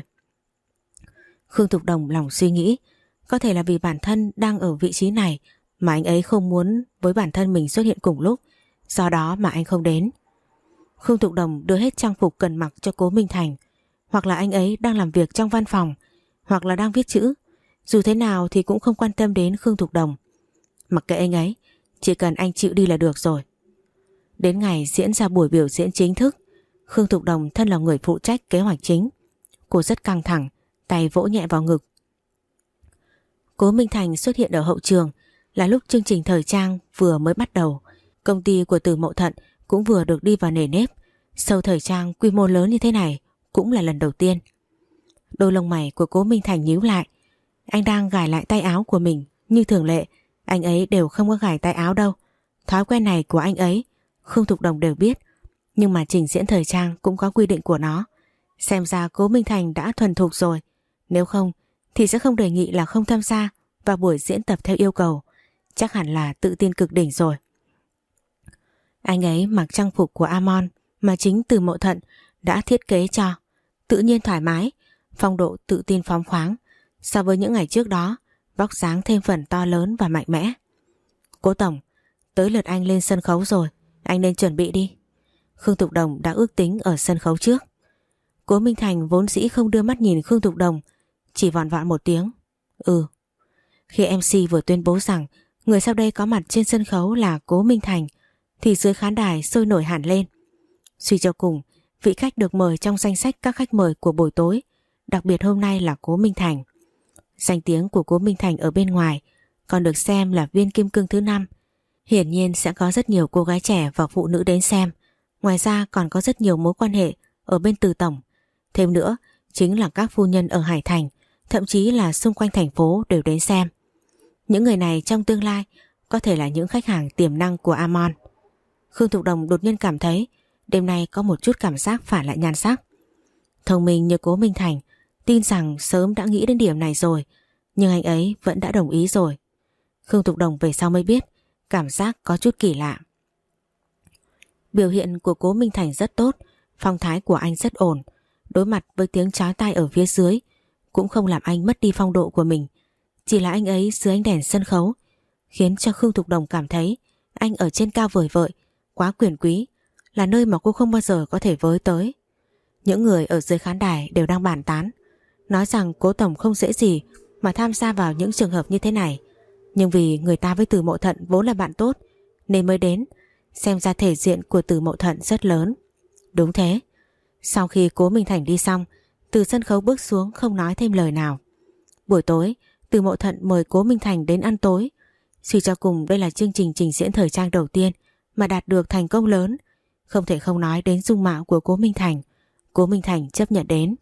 Khương Thục Đồng lòng suy nghĩ, có thể là vì bản thân đang ở vị trí này mà anh ấy không muốn với bản thân mình xuất hiện cùng lúc, do đó mà anh không đến. Khương Thục Đồng đưa hết trang phục cần mặc cho Cố Minh Thành, hoặc là anh ấy đang làm việc trong văn phòng, hoặc là đang viết chữ. Dù thế nào thì cũng không quan tâm đến Khương Thục Đồng. Mặc kệ anh ấy, chỉ cần anh chịu đi là được rồi. Đến ngày diễn ra buổi biểu diễn chính thức, Khương Thục Đồng thân là người phụ trách kế hoạch chính. Cô rất căng thẳng, tay vỗ nhẹ vào ngực. Cố Minh Thành xuất hiện ở hậu trường là lúc chương trình thời trang vừa mới bắt đầu. Công ty của Từ Mậu Thận cũng vừa được đi vào nề nếp. Show thời trang quy mô lớn như thế này cũng là lần đầu tiên. Đôi lông mày của Cố Minh Thành nhíu lại. Anh đang gài lại tay áo của mình. Như thường lệ, anh ấy đều không có gài tay áo đâu. Thói quen này của anh ấy Khương Thục Đồng đều biết. Nhưng mà trình diễn thời trang cũng có quy định của nó. Xem ra Cố Minh Thành đã thuần thục rồi. Nếu không thì sẽ không đề nghị là không tham gia vào buổi diễn tập theo yêu cầu. Chắc hẳn là tự tin cực đỉnh rồi. Anh ấy mặc trang phục của Amon mà chính Từ Mậu Thận đã thiết kế cho. Tự nhiên thoải mái, phong độ tự tin phóng khoáng. So với những ngày trước đó, vóc dáng thêm phần to lớn và mạnh mẽ. Cố tổng, tới lượt anh lên sân khấu rồi, anh nên chuẩn bị đi. Khương Thục Đồng đã ước tính ở sân khấu trước. Cố Minh Thành vốn dĩ không đưa mắt nhìn Khương Thục Đồng, chỉ vòn vọn một tiếng. Ừ. Khi em xê vừa tuyên bố rằng người sau đây có mặt trên sân khấu là Cố Minh Thành, thì dưới khán đài sôi nổi hẳn lên. Suy cho cùng, vị khách được mời trong danh sách các khách mời của buổi tối, đặc biệt hôm nay là Cố Minh Thành. Danh tiếng của Cố Minh Thành ở bên ngoài còn được xem là viên kim cương thứ năm. Hiển nhiên sẽ có rất nhiều cô gái trẻ và phụ nữ đến xem. Ngoài ra còn có rất nhiều mối quan hệ ở bên Từ tổng. Thêm nữa chính là các phu nhân ở Hải Thành, thậm chí là xung quanh thành phố đều đến xem. Những người này trong tương lai có thể là những khách hàng tiềm năng của Amon. Khương Thục Đồng đột nhiên cảm thấy đêm nay có một chút cảm giác phản lại nhan sắc. Thông minh như Cố Minh Thành tin rằng sớm đã nghĩ đến điểm này rồi, nhưng anh ấy vẫn đã đồng ý rồi. Khương Thục Đồng về sau mới biết, cảm giác có chút kỳ lạ. Biểu hiện của Cố Minh Thành rất tốt, phong thái của anh rất ổn, đối mặt với tiếng chói tai ở phía dưới cũng không làm anh mất đi phong độ của mình. Chỉ là anh ấy dưới ánh đèn sân khấu khiến cho Khương Thục Đồng cảm thấy anh ở trên cao vời vợi, quá quyền quý, là nơi mà cô không bao giờ có thể với tới. Những người ở dưới khán đài đều đang bàn tán, nói rằng Cố tổng không dễ gì mà tham gia vào những trường hợp như thế này, nhưng vì người ta với Từ Mộ Thận vốn là bạn tốt nên mới đến. Xem ra thể diện của Từ Mộ Thận rất lớn. Đúng thế. Sau khi Cố Minh Thành đi xong, từ sân khấu bước xuống không nói thêm lời nào. Buổi tối, Từ Mộ Thận mời Cố Minh Thành đến ăn tối. Suy cho cùng đây là chương trình trình diễn thời trang đầu tiên mà đạt được thành công lớn, không thể không nói đến dung mạo của Cố Minh Thành. Cố Minh Thành chấp nhận đến.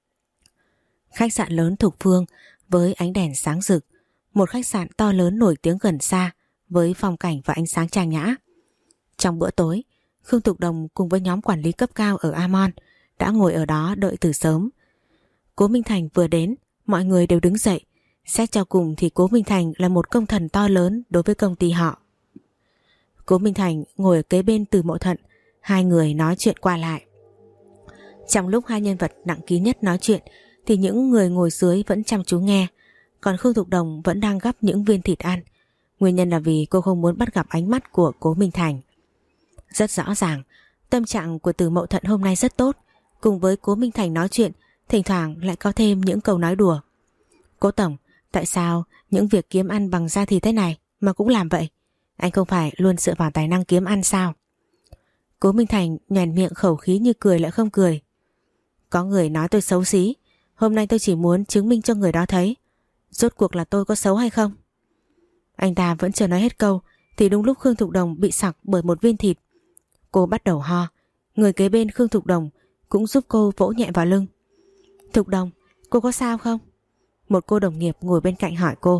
Khách sạn lớn Thục Phương với ánh đèn sáng rực, một khách sạn to lớn nổi tiếng gần xa với phong cảnh và ánh sáng trang nhã. Trong bữa tối, Khương Thục Đồng cùng với nhóm quản lý cấp cao ở Amon đã ngồi ở đó đợi từ sớm. Cố Minh Thành vừa đến, mọi người đều đứng dậy. Xét cho cùng thì Cố Minh Thành là một công thần to lớn đối với công ty họ. Cố Minh Thành ngồi ở kế bên Từ Mộ Thận, hai người nói chuyện qua lại. Trong lúc hai nhân vật nặng ký nhất nói chuyện thì những người ngồi dưới vẫn chăm chú nghe, còn Khương Thục Đồng vẫn đang gắp những viên thịt ăn. Nguyên nhân là vì cô không muốn bắt gặp ánh mắt của Cố Minh Thành. Rất rõ ràng, tâm trạng của Từ Mộ Thận hôm nay rất tốt, cùng với Cố Minh Thành nói chuyện, thỉnh thoảng lại có thêm những câu nói đùa. Cố tổng, tại sao những việc kiếm ăn bằng da thịt thế này mà cũng làm vậy? Anh không phải luôn dựa vào tài năng kiếm ăn sao? Cố Minh Thành nhoẻn miệng khẩu khí như cười lại không cười. Có người nói tôi xấu xí, hôm nay tôi chỉ muốn chứng minh cho người đó thấy rốt cuộc là tôi có xấu hay không. Anh ta vẫn chưa nói hết câu thì đúng lúc Khương Thục Đồng bị sặc bởi một viên thịt. Cô bắt đầu ho, người kế bên Khương Thục Đồng cũng giúp cô vỗ nhẹ vào lưng. Thục Đồng, cô có sao không? Một cô đồng nghiệp ngồi bên cạnh hỏi cô.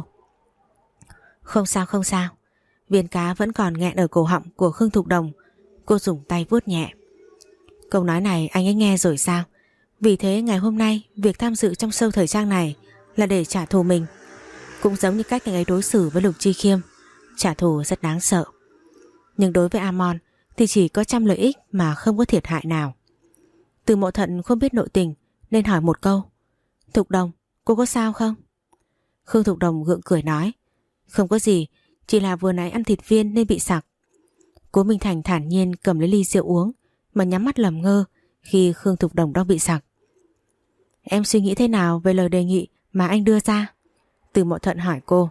Không sao không sao. Viên cá vẫn còn nghẹn ở cổ họng của Khương Thục Đồng. Cô dùng tay vuốt nhẹ. Câu nói này anh ấy nghe rồi sao? Vì thế ngày hôm nay việc tham dự trong show thời trang này là để trả thù mình. Cũng giống như cách anh ấy đối xử với Lục Chi Khiêm. Trả thù rất đáng sợ. Nhưng đối với Amon thì chỉ có trăm lợi ích mà không có thiệt hại nào. Từ Mộ Thận không biết nội tình nên hỏi một câu. Thục Đồng, cô có sao không? Khương Thục Đồng gượng cười nói. Không có gì, chỉ là vừa nãy ăn thịt viên nên bị sặc. Cố Minh Thành thản nhiên cầm lấy ly rượu uống mà nhắm mắt lầm ngơ khi Khương Thục Đồng đang bị sặc. Em suy nghĩ thế nào về lời đề nghị mà anh đưa ra? Từ Mộ Thận hỏi cô.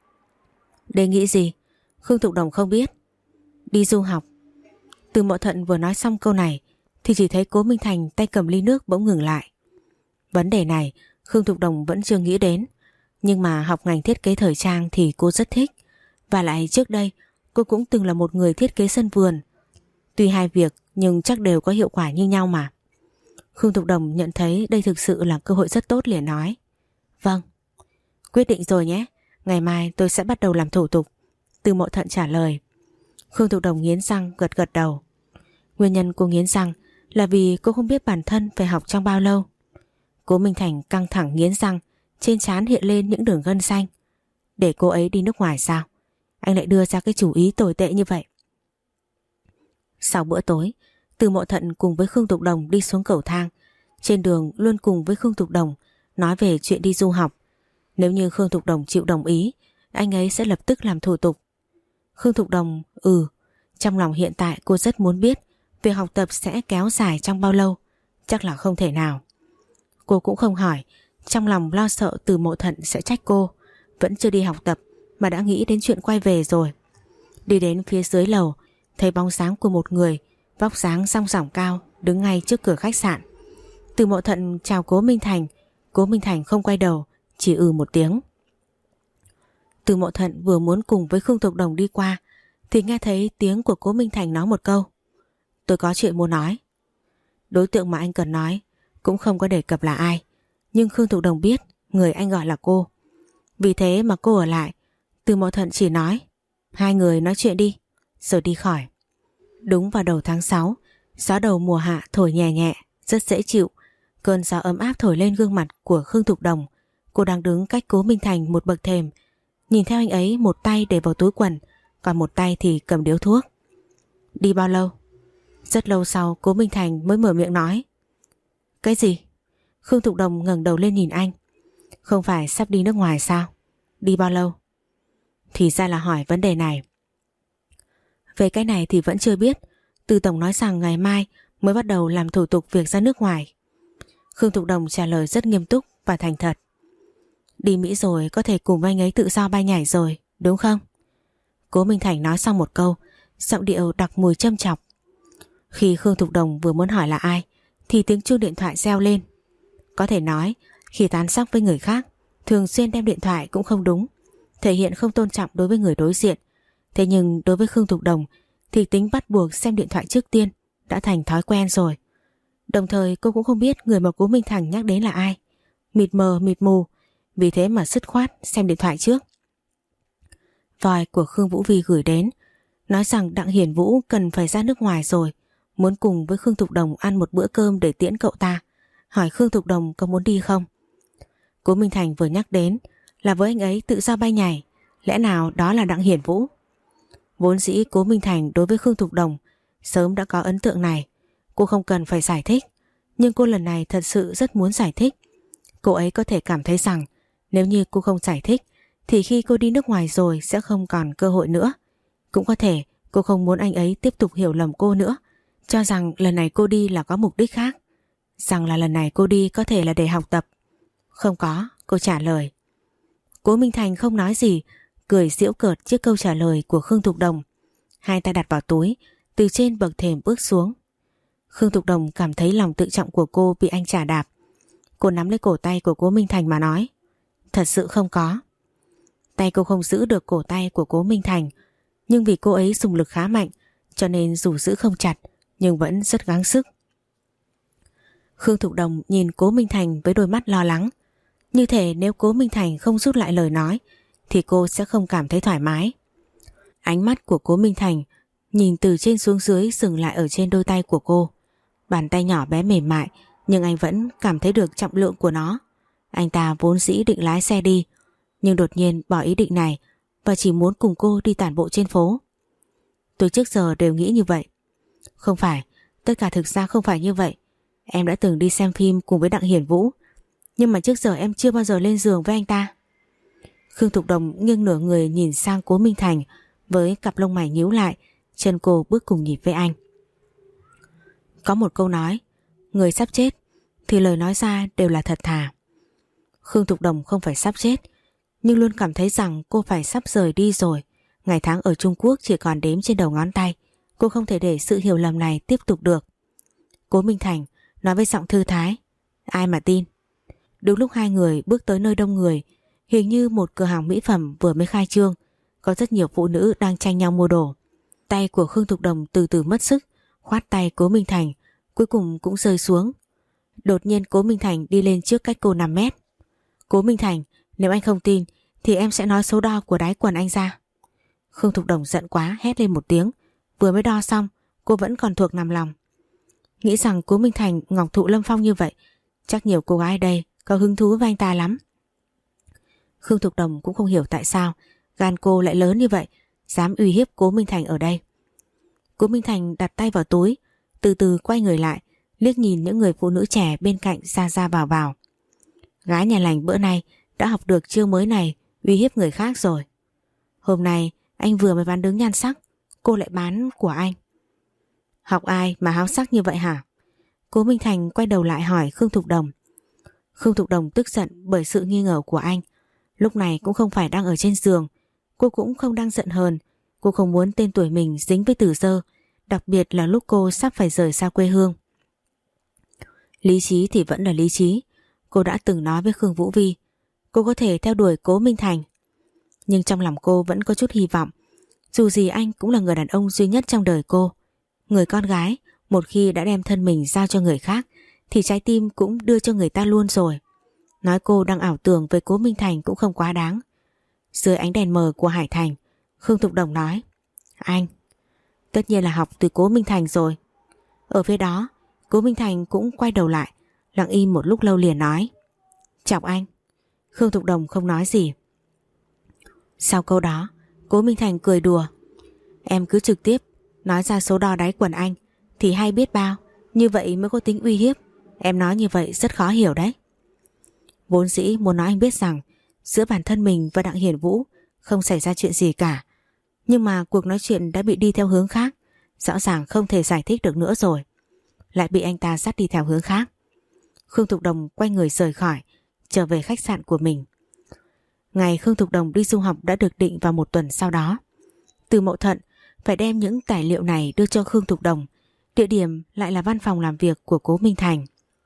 Đề nghị gì? Khương Thục Đồng không biết. Đi du học. Từ Mộ Thận vừa nói xong câu này thì chỉ thấy Cố Minh Thành tay cầm ly nước bỗng ngừng lại. Vấn đề này Khương Thục Đồng vẫn chưa nghĩ đến, nhưng mà học ngành thiết kế thời trang thì cô rất thích. Và lại trước đây cô cũng từng là một người thiết kế sân vườn. Tuy hai việc nhưng chắc đều có hiệu quả như nhau mà. Khương Thục Đồng nhận thấy đây thực sự là cơ hội rất tốt liền nói. Vâng, quyết định rồi nhé. Ngày mai tôi sẽ bắt đầu làm thủ tục. Từ Mộ Thận trả lời. Khương Thục Đồng nghiến răng gật gật đầu. Nguyên nhân cô nghiến răng là vì cô không biết bản thân phải học trong bao lâu. Cố Minh Thành căng thẳng nghiến răng, trên trán hiện lên những đường gân xanh. Để cô ấy đi nước ngoài sao? Anh lại đưa ra cái chủ ý tồi tệ như vậy. Sau bữa tối, Từ Mộ Thận cùng với Khương Thục Đồng đi xuống cầu thang. Trên đường luôn cùng với Khương Thục Đồng nói về chuyện đi du học. Nếu như Khương Thục Đồng chịu đồng ý, anh ấy sẽ lập tức làm thủ tục. Khương Thục Đồng ừ, trong lòng hiện tại cô rất muốn biết việc học tập sẽ kéo dài trong bao lâu. Chắc là không thể nào. Cô cũng không hỏi, trong lòng lo sợ Từ Mộ Thận sẽ trách cô vẫn chưa đi học tập mà đã nghĩ đến chuyện quay về rồi. Đi đến phía dưới lầu, thấy bóng dáng của một người vóc dáng song sỏng cao đứng ngay trước cửa khách sạn. Từ Mộ Thận chào Cố Minh Thành. Cố Minh Thành không quay đầu, chỉ ừ một tiếng. Từ Mộ Thận vừa muốn cùng với Khương Thục Đồng đi qua thì nghe thấy tiếng của Cố Minh Thành nói một câu. Tôi có chuyện muốn nói. Đối tượng mà anh cần nói cũng không có đề cập là ai, nhưng Khương Thục Đồng biết người anh gọi là cô. Vì thế mà cô ở lại. Từ Mộ Thận chỉ nói hai người nói chuyện đi, rồi đi khỏi. Đúng vào đầu tháng sáu, gió đầu mùa hạ thổi nhẹ nhẹ, rất dễ chịu. Cơn gió ấm áp thổi lên gương mặt của Khương Thục Đồng. Cô đang đứng cách Cố Minh Thành một bậc thềm, nhìn theo anh ấy một tay để vào túi quần, còn một tay thì cầm điếu thuốc. Đi bao lâu? Rất lâu sau Cố Minh Thành mới mở miệng nói. Cái gì? Khương Thục Đồng ngẩng đầu lên nhìn anh. Không phải sắp đi nước ngoài sao? Đi bao lâu? Thì ra là hỏi vấn đề này. Về cái này thì vẫn chưa biết. Từ tổng nói rằng ngày mai mới bắt đầu làm thủ tục việc ra nước ngoài. Khương Thục Đồng trả lời rất nghiêm túc và thành thật. Đi Mỹ rồi có thể cùng anh ấy tự do bay nhảy rồi, đúng không? Cố Minh Thành nói xong một câu, giọng điệu đặc mùi châm chọc. Khi Khương Thục Đồng vừa muốn hỏi là ai thì tiếng chuông điện thoại reo lên. Có thể nói khi tán sóc với người khác, thường xuyên đem điện thoại cũng không đúng, thể hiện không tôn trọng đối với người đối diện. Thế nhưng đối với Khương Thục Đồng thì tính bắt buộc xem điện thoại trước tiên đã thành thói quen rồi. Đồng thời cô cũng không biết người mà Cố Minh Thành nhắc đến là ai. Mịt mờ mịt mù, vì thế mà dứt khoát xem điện thoại trước. Vòi của Khương Vũ Vi gửi đến, nói rằng Đặng Hiển Vũ cần phải ra nước ngoài rồi, muốn cùng với Khương Thục Đồng ăn một bữa cơm để tiễn cậu ta, hỏi Khương Thục Đồng có muốn đi không. Cố Minh Thành vừa nhắc đến là với anh ấy tự do bay nhảy, lẽ nào đó là Đặng Hiển Vũ? Vốn dĩ Cố Minh Thành đối với Khương Thục Đồng sớm đã có ấn tượng này, cô không cần phải giải thích, nhưng cô lần này thật sự rất muốn giải thích. Cô ấy có thể cảm thấy rằng nếu như cô không giải thích thì khi cô đi nước ngoài rồi sẽ không còn cơ hội nữa. Cũng có thể cô không muốn anh ấy tiếp tục hiểu lầm cô nữa, cho rằng lần này cô đi là có mục đích khác, rằng là lần này cô đi có thể là để học tập. Không có, cô trả lời. Cố Minh Thành không nói gì, cười giễu cợt trước câu trả lời của Khương Thục Đồng. Hai tay đặt vào túi, từ trên bậc thềm bước xuống. Khương Thục Đồng cảm thấy lòng tự trọng của cô bị anh chà đạp. Cô nắm lấy cổ tay của Cố Minh Thành mà nói. Thật sự không có. Tay cô không giữ được cổ tay của Cố Minh Thành, nhưng vì cô ấy dùng lực khá mạnh, cho nên dù giữ không chặt nhưng vẫn rất gắng sức. Khương Thục Đồng nhìn Cố Minh Thành với đôi mắt lo lắng. Như thể nếu Cố Minh Thành không rút lại lời nói thì cô sẽ không cảm thấy thoải mái. Ánh mắt của Cố Minh Thành nhìn từ trên xuống dưới dừng lại ở trên đôi tay của cô. Bàn tay nhỏ bé mềm mại, nhưng anh vẫn cảm thấy được trọng lượng của nó. Anh ta vốn dĩ định lái xe đi, nhưng đột nhiên bỏ ý định này và chỉ muốn cùng cô đi tản bộ trên phố. Tôi trước giờ đều nghĩ như vậy. Không phải, tất cả thực ra không phải như vậy. Em đã từng đi xem phim cùng với Đặng Hiển Vũ, nhưng mà trước giờ em chưa bao giờ lên giường với anh ta. Khương Thục Đồng nghiêng nửa người nhìn sang Cố Minh Thành với cặp lông mày nhíu lại, chân cô bước cùng nhịp với anh. Có một câu nói, người sắp chết thì lời nói ra đều là thật thà. Khương Thục Đồng không phải sắp chết, nhưng luôn cảm thấy rằng cô phải sắp rời đi rồi. Ngày tháng ở Trung Quốc chỉ còn đếm trên đầu ngón tay. Cô không thể để sự hiểu lầm này tiếp tục được. Cố Minh Thành nói với giọng thư thái. Ai mà tin. Đúng lúc hai người bước tới nơi đông người, hình như một cửa hàng mỹ phẩm vừa mới khai trương, có rất nhiều phụ nữ đang tranh nhau mua đồ. Tay của Khương Thục Đồng từ từ mất sức, khoát tay Cố Minh Thành, cuối cùng cũng rơi xuống. Đột nhiên Cố Minh Thành đi lên trước cách cô năm mét. Cố Minh Thành, nếu anh không tin thì em sẽ nói số đo của đáy quần anh ra. Khương Thục Đồng giận quá hét lên một tiếng. Vừa mới đo xong cô vẫn còn thuộc nằm lòng. Nghĩ rằng Cố Minh Thành ngọc thụ lâm phong như vậy, chắc nhiều cô gái đây có hứng thú với anh ta lắm. Khương Thục Đồng cũng không hiểu tại sao gan cô lại lớn như vậy, dám uy hiếp Cố Minh Thành ở đây. Cố Minh Thành đặt tay vào túi, từ từ quay người lại, liếc nhìn những người phụ nữ trẻ bên cạnh ra ra vào vào. Gái nhà lành bữa nay đã học được chiêu mới này, uy hiếp người khác rồi. Hôm nay anh vừa mới bán đứng nhan sắc, cô lại bán của anh. Học ai mà háo sắc như vậy hả? Cố Minh Thành quay đầu lại hỏi Khương Thục Đồng. Khương Thục Đồng tức giận bởi sự nghi ngờ của anh. Lúc này cũng không phải đang ở trên giường, cô cũng không đang giận hờn. Cô không muốn tên tuổi mình dính với Tử Dơ, đặc biệt là lúc cô sắp phải rời xa quê hương. Lý trí thì vẫn là lý trí. Cô đã từng nói với Khương Vũ Vi cô có thể theo đuổi Cố Minh Thành, nhưng trong lòng cô vẫn có chút hy vọng. Dù gì anh cũng là người đàn ông duy nhất trong đời cô. Người con gái một khi đã đem thân mình giao cho người khác thì trái tim cũng đưa cho người ta luôn rồi. Nói cô đang ảo tưởng với Cố Minh Thành cũng không quá đáng. Dưới ánh đèn mờ của Hải Thành, Khương Thục Đồng nói. Anh tất nhiên là học từ Cố Minh Thành rồi. Ở phía đó Cố Minh Thành cũng quay đầu lại, lặng im một lúc lâu liền nói. Chọc anh. Khương Thục Đồng không nói gì. Sau câu đó, Cố Minh Thành cười đùa. Em cứ trực tiếp nói ra số đo đáy quần anh thì hay biết bao, như vậy mới có tính uy hiếp. Em nói như vậy rất khó hiểu đấy. Vốn dĩ muốn nói anh biết rằng giữa bản thân mình và Đặng Hiền Vũ không xảy ra chuyện gì cả, nhưng mà cuộc nói chuyện đã bị đi theo hướng khác, rõ ràng không thể giải thích được nữa rồi, lại bị anh ta dắt đi theo hướng khác. Khương Thục Đồng quay người rời khỏi, trở về khách sạn của mình. Ngày Khương Thục Đồng đi du học đã được định vào một tuần sau đó. Từ Mậu Thận phải đem những tài liệu này đưa cho Khương Thục Đồng, địa điểm lại là văn phòng làm việc của Cố Minh Thành.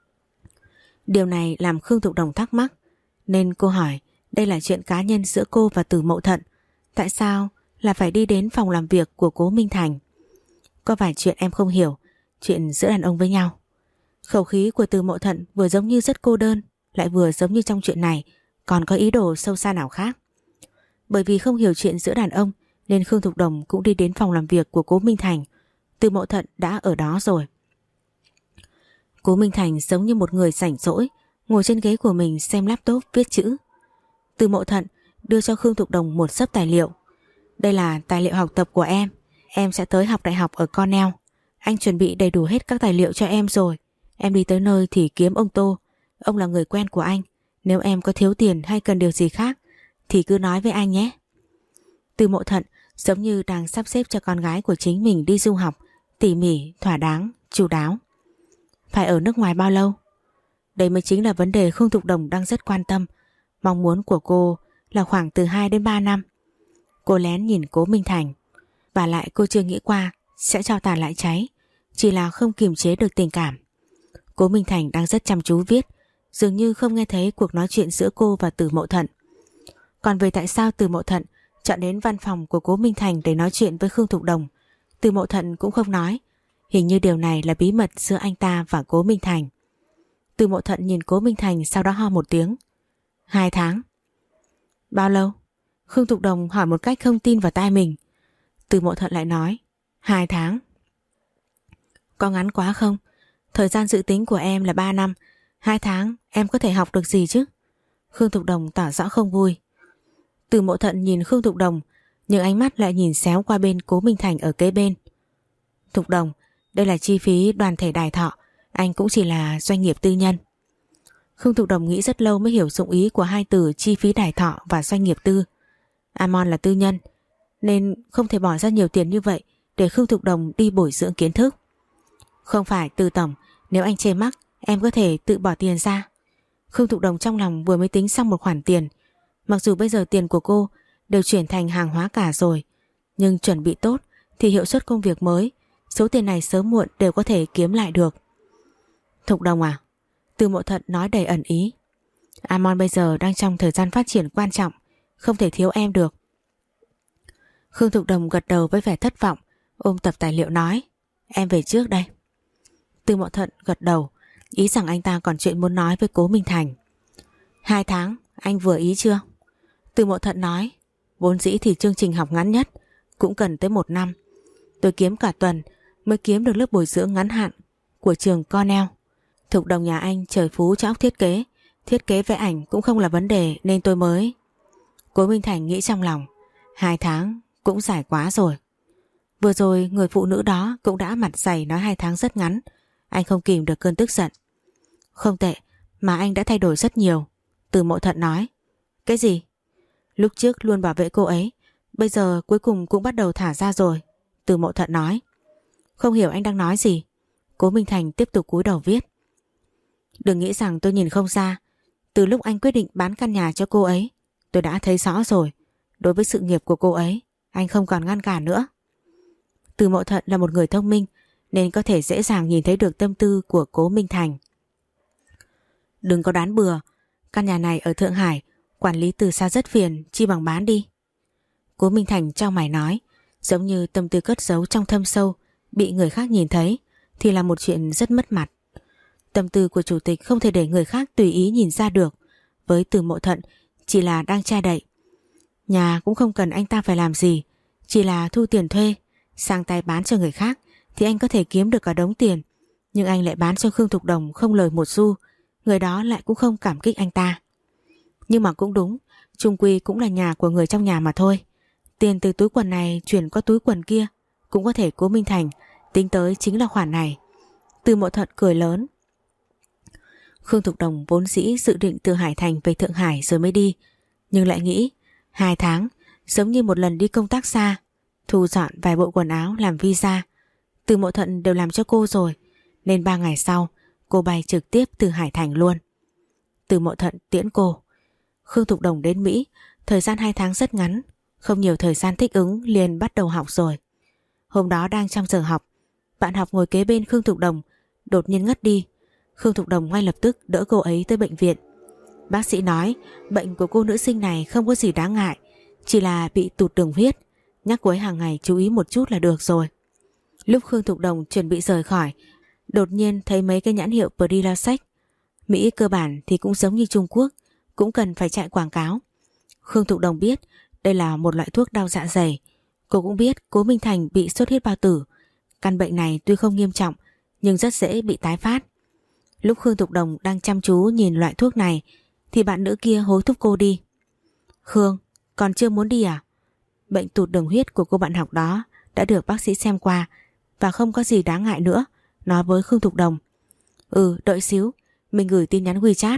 Điều này làm Khương Thục Đồng thắc mắc, nên cô hỏi đây là chuyện cá nhân giữa cô và Từ Mậu Thận, tại sao là phải đi đến phòng làm việc của Cố Minh Thành? Có vài chuyện em không hiểu, chuyện giữa đàn ông với nhau. Khẩu khí của Từ Mậu Thận vừa giống như rất cô đơn, lại vừa giống như trong chuyện này còn có ý đồ sâu xa nào khác. Bởi vì không hiểu chuyện giữa đàn ông nên Khương Thục Đồng cũng đi đến phòng làm việc của Cố Minh Thành. Từ Mậu Thận đã ở đó rồi. Cố Minh Thành giống như một người rảnh rỗi, ngồi trên ghế của mình xem laptop viết chữ. Từ Mậu Thận đưa cho Khương Thục Đồng một xấp tài liệu. Đây là tài liệu học tập của em. Em sẽ tới học đại học ở Cornell. Anh chuẩn bị đầy đủ hết các tài liệu cho em rồi. Em đi tới nơi thì kiếm ông Tô. Ông là người quen của anh. Nếu em có thiếu tiền hay cần điều gì khác thì cứ nói với anh nhé. Từ Mậu Thận giống như đang sắp xếp cho con gái của chính mình đi du học, tỉ mỉ, thỏa đáng, chu đáo. Phải ở nước ngoài bao lâu? Đây mới chính là vấn đề Khương Thục Đồng đang rất quan tâm. Mong muốn của cô là khoảng từ hai đến ba năm. Cô lén nhìn Cố Minh Thành. Và lại cô chưa nghĩ qua sẽ cho tàn lại cháy, chỉ là không kiềm chế được tình cảm. Cố Minh Thành đang rất chăm chú viết, dường như không nghe thấy cuộc nói chuyện giữa cô và Từ Mậu Thận. Còn về tại sao Từ Mậu Thận chọn đến văn phòng của Cố Minh Thành để nói chuyện với Khương Thục Đồng, Từ Mậu Thận cũng không nói. Hình như điều này là bí mật giữa anh ta và Cố Minh Thành. Từ Mậu Thận nhìn Cố Minh Thành, sau đó ho một tiếng. Hai tháng. Bao lâu? Khương Thục Đồng hỏi một cách không tin vào tai mình. Từ Mậu Thận lại nói. Hai tháng. Có ngắn quá không? Thời gian dự tính của em là ba năm. Hai tháng em có thể học được gì chứ? Khương Thục Đồng tỏ rõ không vui. Từ Mậu Thận nhìn Khương Thục Đồng, nhưng ánh mắt lại nhìn xéo qua bên Cố Minh Thành ở kế bên. Thục Đồng, đây là chi phí đoàn thể Đài Thọ, anh cũng chỉ là doanh nghiệp tư nhân. Khương Thục Đồng nghĩ rất lâu mới hiểu dụng ý của hai từ chi phí Đài Thọ và doanh nghiệp tư. Amon là tư nhân, nên không thể bỏ ra nhiều tiền như vậy để Khương Thục Đồng đi bồi dưỡng kiến thức. Không phải Từ tổng, nếu anh chê mắc, em có thể tự bỏ tiền ra. Khương Thục Đồng trong lòng vừa mới tính xong một khoản tiền. Mặc dù bây giờ tiền của cô đều chuyển thành hàng hóa cả rồi, nhưng chuẩn bị tốt thì hiệu suất công việc mới, số tiền này sớm muộn đều có thể kiếm lại được. Thục Đồng à? Từ Mậu Thận nói đầy ẩn ý. Amon bây giờ đang trong thời gian phát triển quan trọng, không thể thiếu em được. Khương Thục Đồng gật đầu với vẻ thất vọng, ôm tập tài liệu nói. Em về trước đây. Từ Mậu Thận gật đầu, ý rằng anh ta còn chuyện muốn nói với Cố Minh Thành. Hai tháng, anh vừa ý chưa? Từ Mậu Thận nói. Vốn dĩ thì chương trình học ngắn nhất cũng cần tới một năm. Tôi kiếm cả tuần mới kiếm được lớp bồi dưỡng ngắn hạn của trường Cornell. Thục Đồng nhà anh trời phú cho óc thiết kế, thiết kế vẽ ảnh cũng không là vấn đề nên tôi mới... Cố Minh Thành nghĩ trong lòng, hai tháng cũng dài quá rồi. Vừa rồi người phụ nữ đó cũng đã mặt dày nói hai tháng rất ngắn. Anh không kìm được cơn tức giận. Không tệ, mà anh đã thay đổi rất nhiều. Từ Mậu Thận nói. Cái gì? Lúc trước luôn bảo vệ cô ấy, bây giờ cuối cùng cũng bắt đầu thả ra rồi. Từ Mậu Thận nói. Không hiểu anh đang nói gì. Cố Minh Thành tiếp tục cúi đầu viết. Đừng nghĩ rằng tôi nhìn không ra. Từ lúc anh quyết định bán căn nhà cho cô ấy, tôi đã thấy rõ rồi. Đối với sự nghiệp của cô ấy, anh không còn ngăn cản nữa. Từ Mậu Thận là một người thông minh, nên có thể dễ dàng nhìn thấy được tâm tư của Cố Minh Thành. Đừng có đoán bừa. Căn nhà này ở Thượng Hải, quản lý từ xa rất phiền, chi bằng bán đi. Cố Minh Thành chau mày nói, giống như tâm tư cất giấu trong thâm sâu, bị người khác nhìn thấy thì là một chuyện rất mất mặt. Tâm tư của chủ tịch không thể để người khác tùy ý nhìn ra được. Với Từ Mậu Thận chỉ là đang che đậy. Nhà cũng không cần anh ta phải làm gì, chỉ là thu tiền thuê, sang tay bán cho người khác thì anh có thể kiếm được cả đống tiền. Nhưng anh lại bán cho Khương Thục Đồng không lời một xu, người đó lại cũng không cảm kích anh ta. Nhưng mà cũng đúng, chung quy cũng là nhà của người trong nhà mà thôi. Tiền từ túi quần này chuyển qua túi quần kia cũng có thể Cố Minh Thành tính tới chính là khoản này. Từ Mộ Thuận cười lớn. Khương Thục Đồng vốn dĩ dự định từ Hải Thành về Thượng Hải rồi mới đi, nhưng lại nghĩ hai tháng giống như một lần đi công tác xa, thu dọn vài bộ quần áo làm visa. Từ Mộ Thuận đều làm cho cô rồi, nên ba ngày sau cô bay trực tiếp từ Hải Thành luôn. Từ Mộ Thuận tiễn cô. Khương Thục Đồng đến Mỹ, thời gian hai tháng rất ngắn, không nhiều thời gian thích ứng liền bắt đầu học rồi. Hôm đó đang trong giờ học, bạn học ngồi kế bên Khương Thục Đồng đột nhiên ngất đi. Khương Thục Đồng ngay lập tức đỡ cô ấy tới bệnh viện. Bác sĩ nói bệnh của cô nữ sinh này không có gì đáng ngại, chỉ là bị tụt đường huyết, nhắc cô ấy hàng ngày chú ý một chút là được rồi. Lúc Khương Thục Đồng chuẩn bị rời khỏi, đột nhiên thấy mấy cái nhãn hiệu Prilosec. Mỹ cơ bản thì cũng giống như Trung Quốc, cũng cần phải chạy quảng cáo. Khương Thục Đồng biết đây là một loại thuốc đau dạ dày. Cô cũng biết Cố Minh Thành bị xuất huyết bao tử. Căn bệnh này tuy không nghiêm trọng nhưng rất dễ bị tái phát. Lúc Khương Thục Đồng đang chăm chú nhìn loại thuốc này thì bạn nữ kia hối thúc cô đi. Khương, còn chưa muốn đi à? Bệnh tụt đường huyết của cô bạn học đó đã được bác sĩ xem qua và không có gì đáng ngại nữa, nói với Khương Thục Đồng. Ừ, đợi xíu, mình gửi tin nhắn WeChat.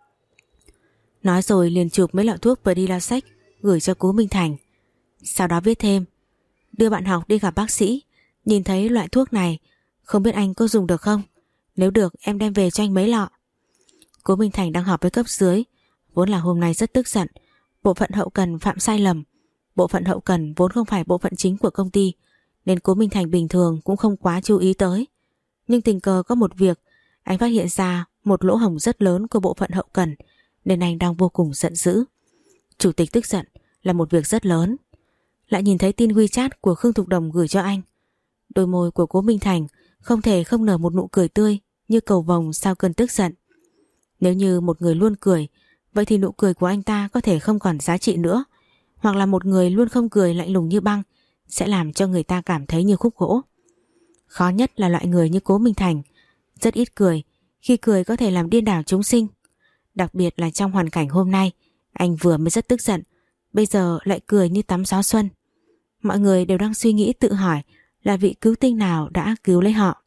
Nói rồi liền chụp mấy lọ thuốc Prilosec gửi cho Cố Minh Thành. Sau đó viết thêm: đưa bạn học đi gặp bác sĩ, nhìn thấy loại thuốc này, không biết anh có dùng được không? Nếu được em đem về cho anh mấy lọ. Cố Minh Thành đang họp với cấp dưới, vốn là hôm nay rất tức giận. Bộ phận hậu cần phạm sai lầm. Bộ phận hậu cần vốn không phải bộ phận chính của công ty, nên Cố Minh Thành bình thường cũng không quá chú ý tới. Nhưng tình cờ có một việc, anh phát hiện ra một lỗ hổng rất lớn của bộ phận hậu cần, nên anh đang vô cùng giận dữ. Chủ tịch tức giận là một việc rất lớn. Lại nhìn thấy tin WeChat của Khương Thục Đồng gửi cho anh. Đôi môi của Cố Minh Thành không thể không nở một nụ cười tươi như cầu vồng sau cơn tức giận. Nếu như một người luôn cười, vậy thì nụ cười của anh ta có thể không còn giá trị nữa. Hoặc là một người luôn không cười lạnh lùng như băng sẽ làm cho người ta cảm thấy như khúc gỗ. Khó nhất là loại người như Cố Minh Thành, rất ít cười, khi cười có thể làm điên đảo chúng sinh. Đặc biệt là trong hoàn cảnh hôm nay, anh vừa mới rất tức giận, bây giờ lại cười như tắm gió xuân. Mọi người đều đang suy nghĩ tự hỏi là vị cứu tinh nào đã cứu lấy họ.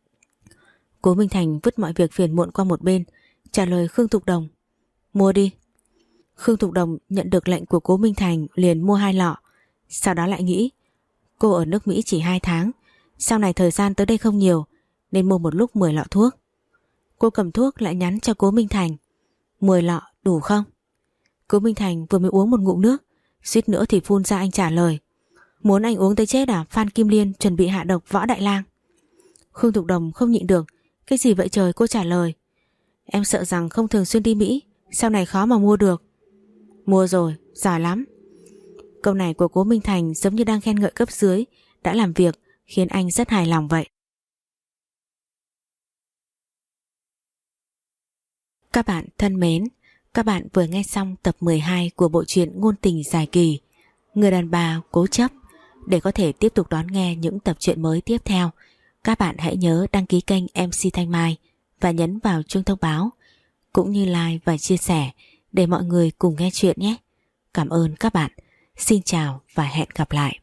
Cố Minh Thành vứt mọi việc phiền muộn qua một bên, trả lời Khương Thục Đồng: mua đi. Khương Thục Đồng nhận được lệnh của Cố Minh Thành liền mua hai lọ. Sau đó lại nghĩ cô ở nước Mỹ chỉ hai tháng, sau này thời gian tới đây không nhiều, nên mua một lúc mười lọ thuốc. Cô cầm thuốc lại nhắn cho Cố Minh Thành: mười lọ đủ không? Cố Minh Thành vừa mới uống một ngụm nước, suýt nữa thì phun ra anh trả lời: muốn anh uống tới chết à? Phan Kim Liên chuẩn bị hạ độc Võ Đại Lang. Khương Thục Đồng không nhịn được: cái gì vậy trời? Cô trả lời: em sợ rằng không thường xuyên đi Mỹ, sau này khó mà mua được. Mua rồi, giỏi lắm. Câu này của Cố Minh Thành giống như đang khen ngợi cấp dưới đã làm việc, khiến anh rất hài lòng vậy. Các bạn thân mến, các bạn vừa nghe xong tập mười hai của bộ truyện ngôn tình dài kỳ Người đàn bà cố chấp. Để có thể tiếp tục đón nghe những tập truyện mới tiếp theo, các bạn hãy nhớ đăng ký kênh em xê Thanh Mai và nhấn vào chuông thông báo, cũng như like và chia sẻ để mọi người cùng nghe chuyện nhé. Cảm ơn các bạn. Xin chào và hẹn gặp lại.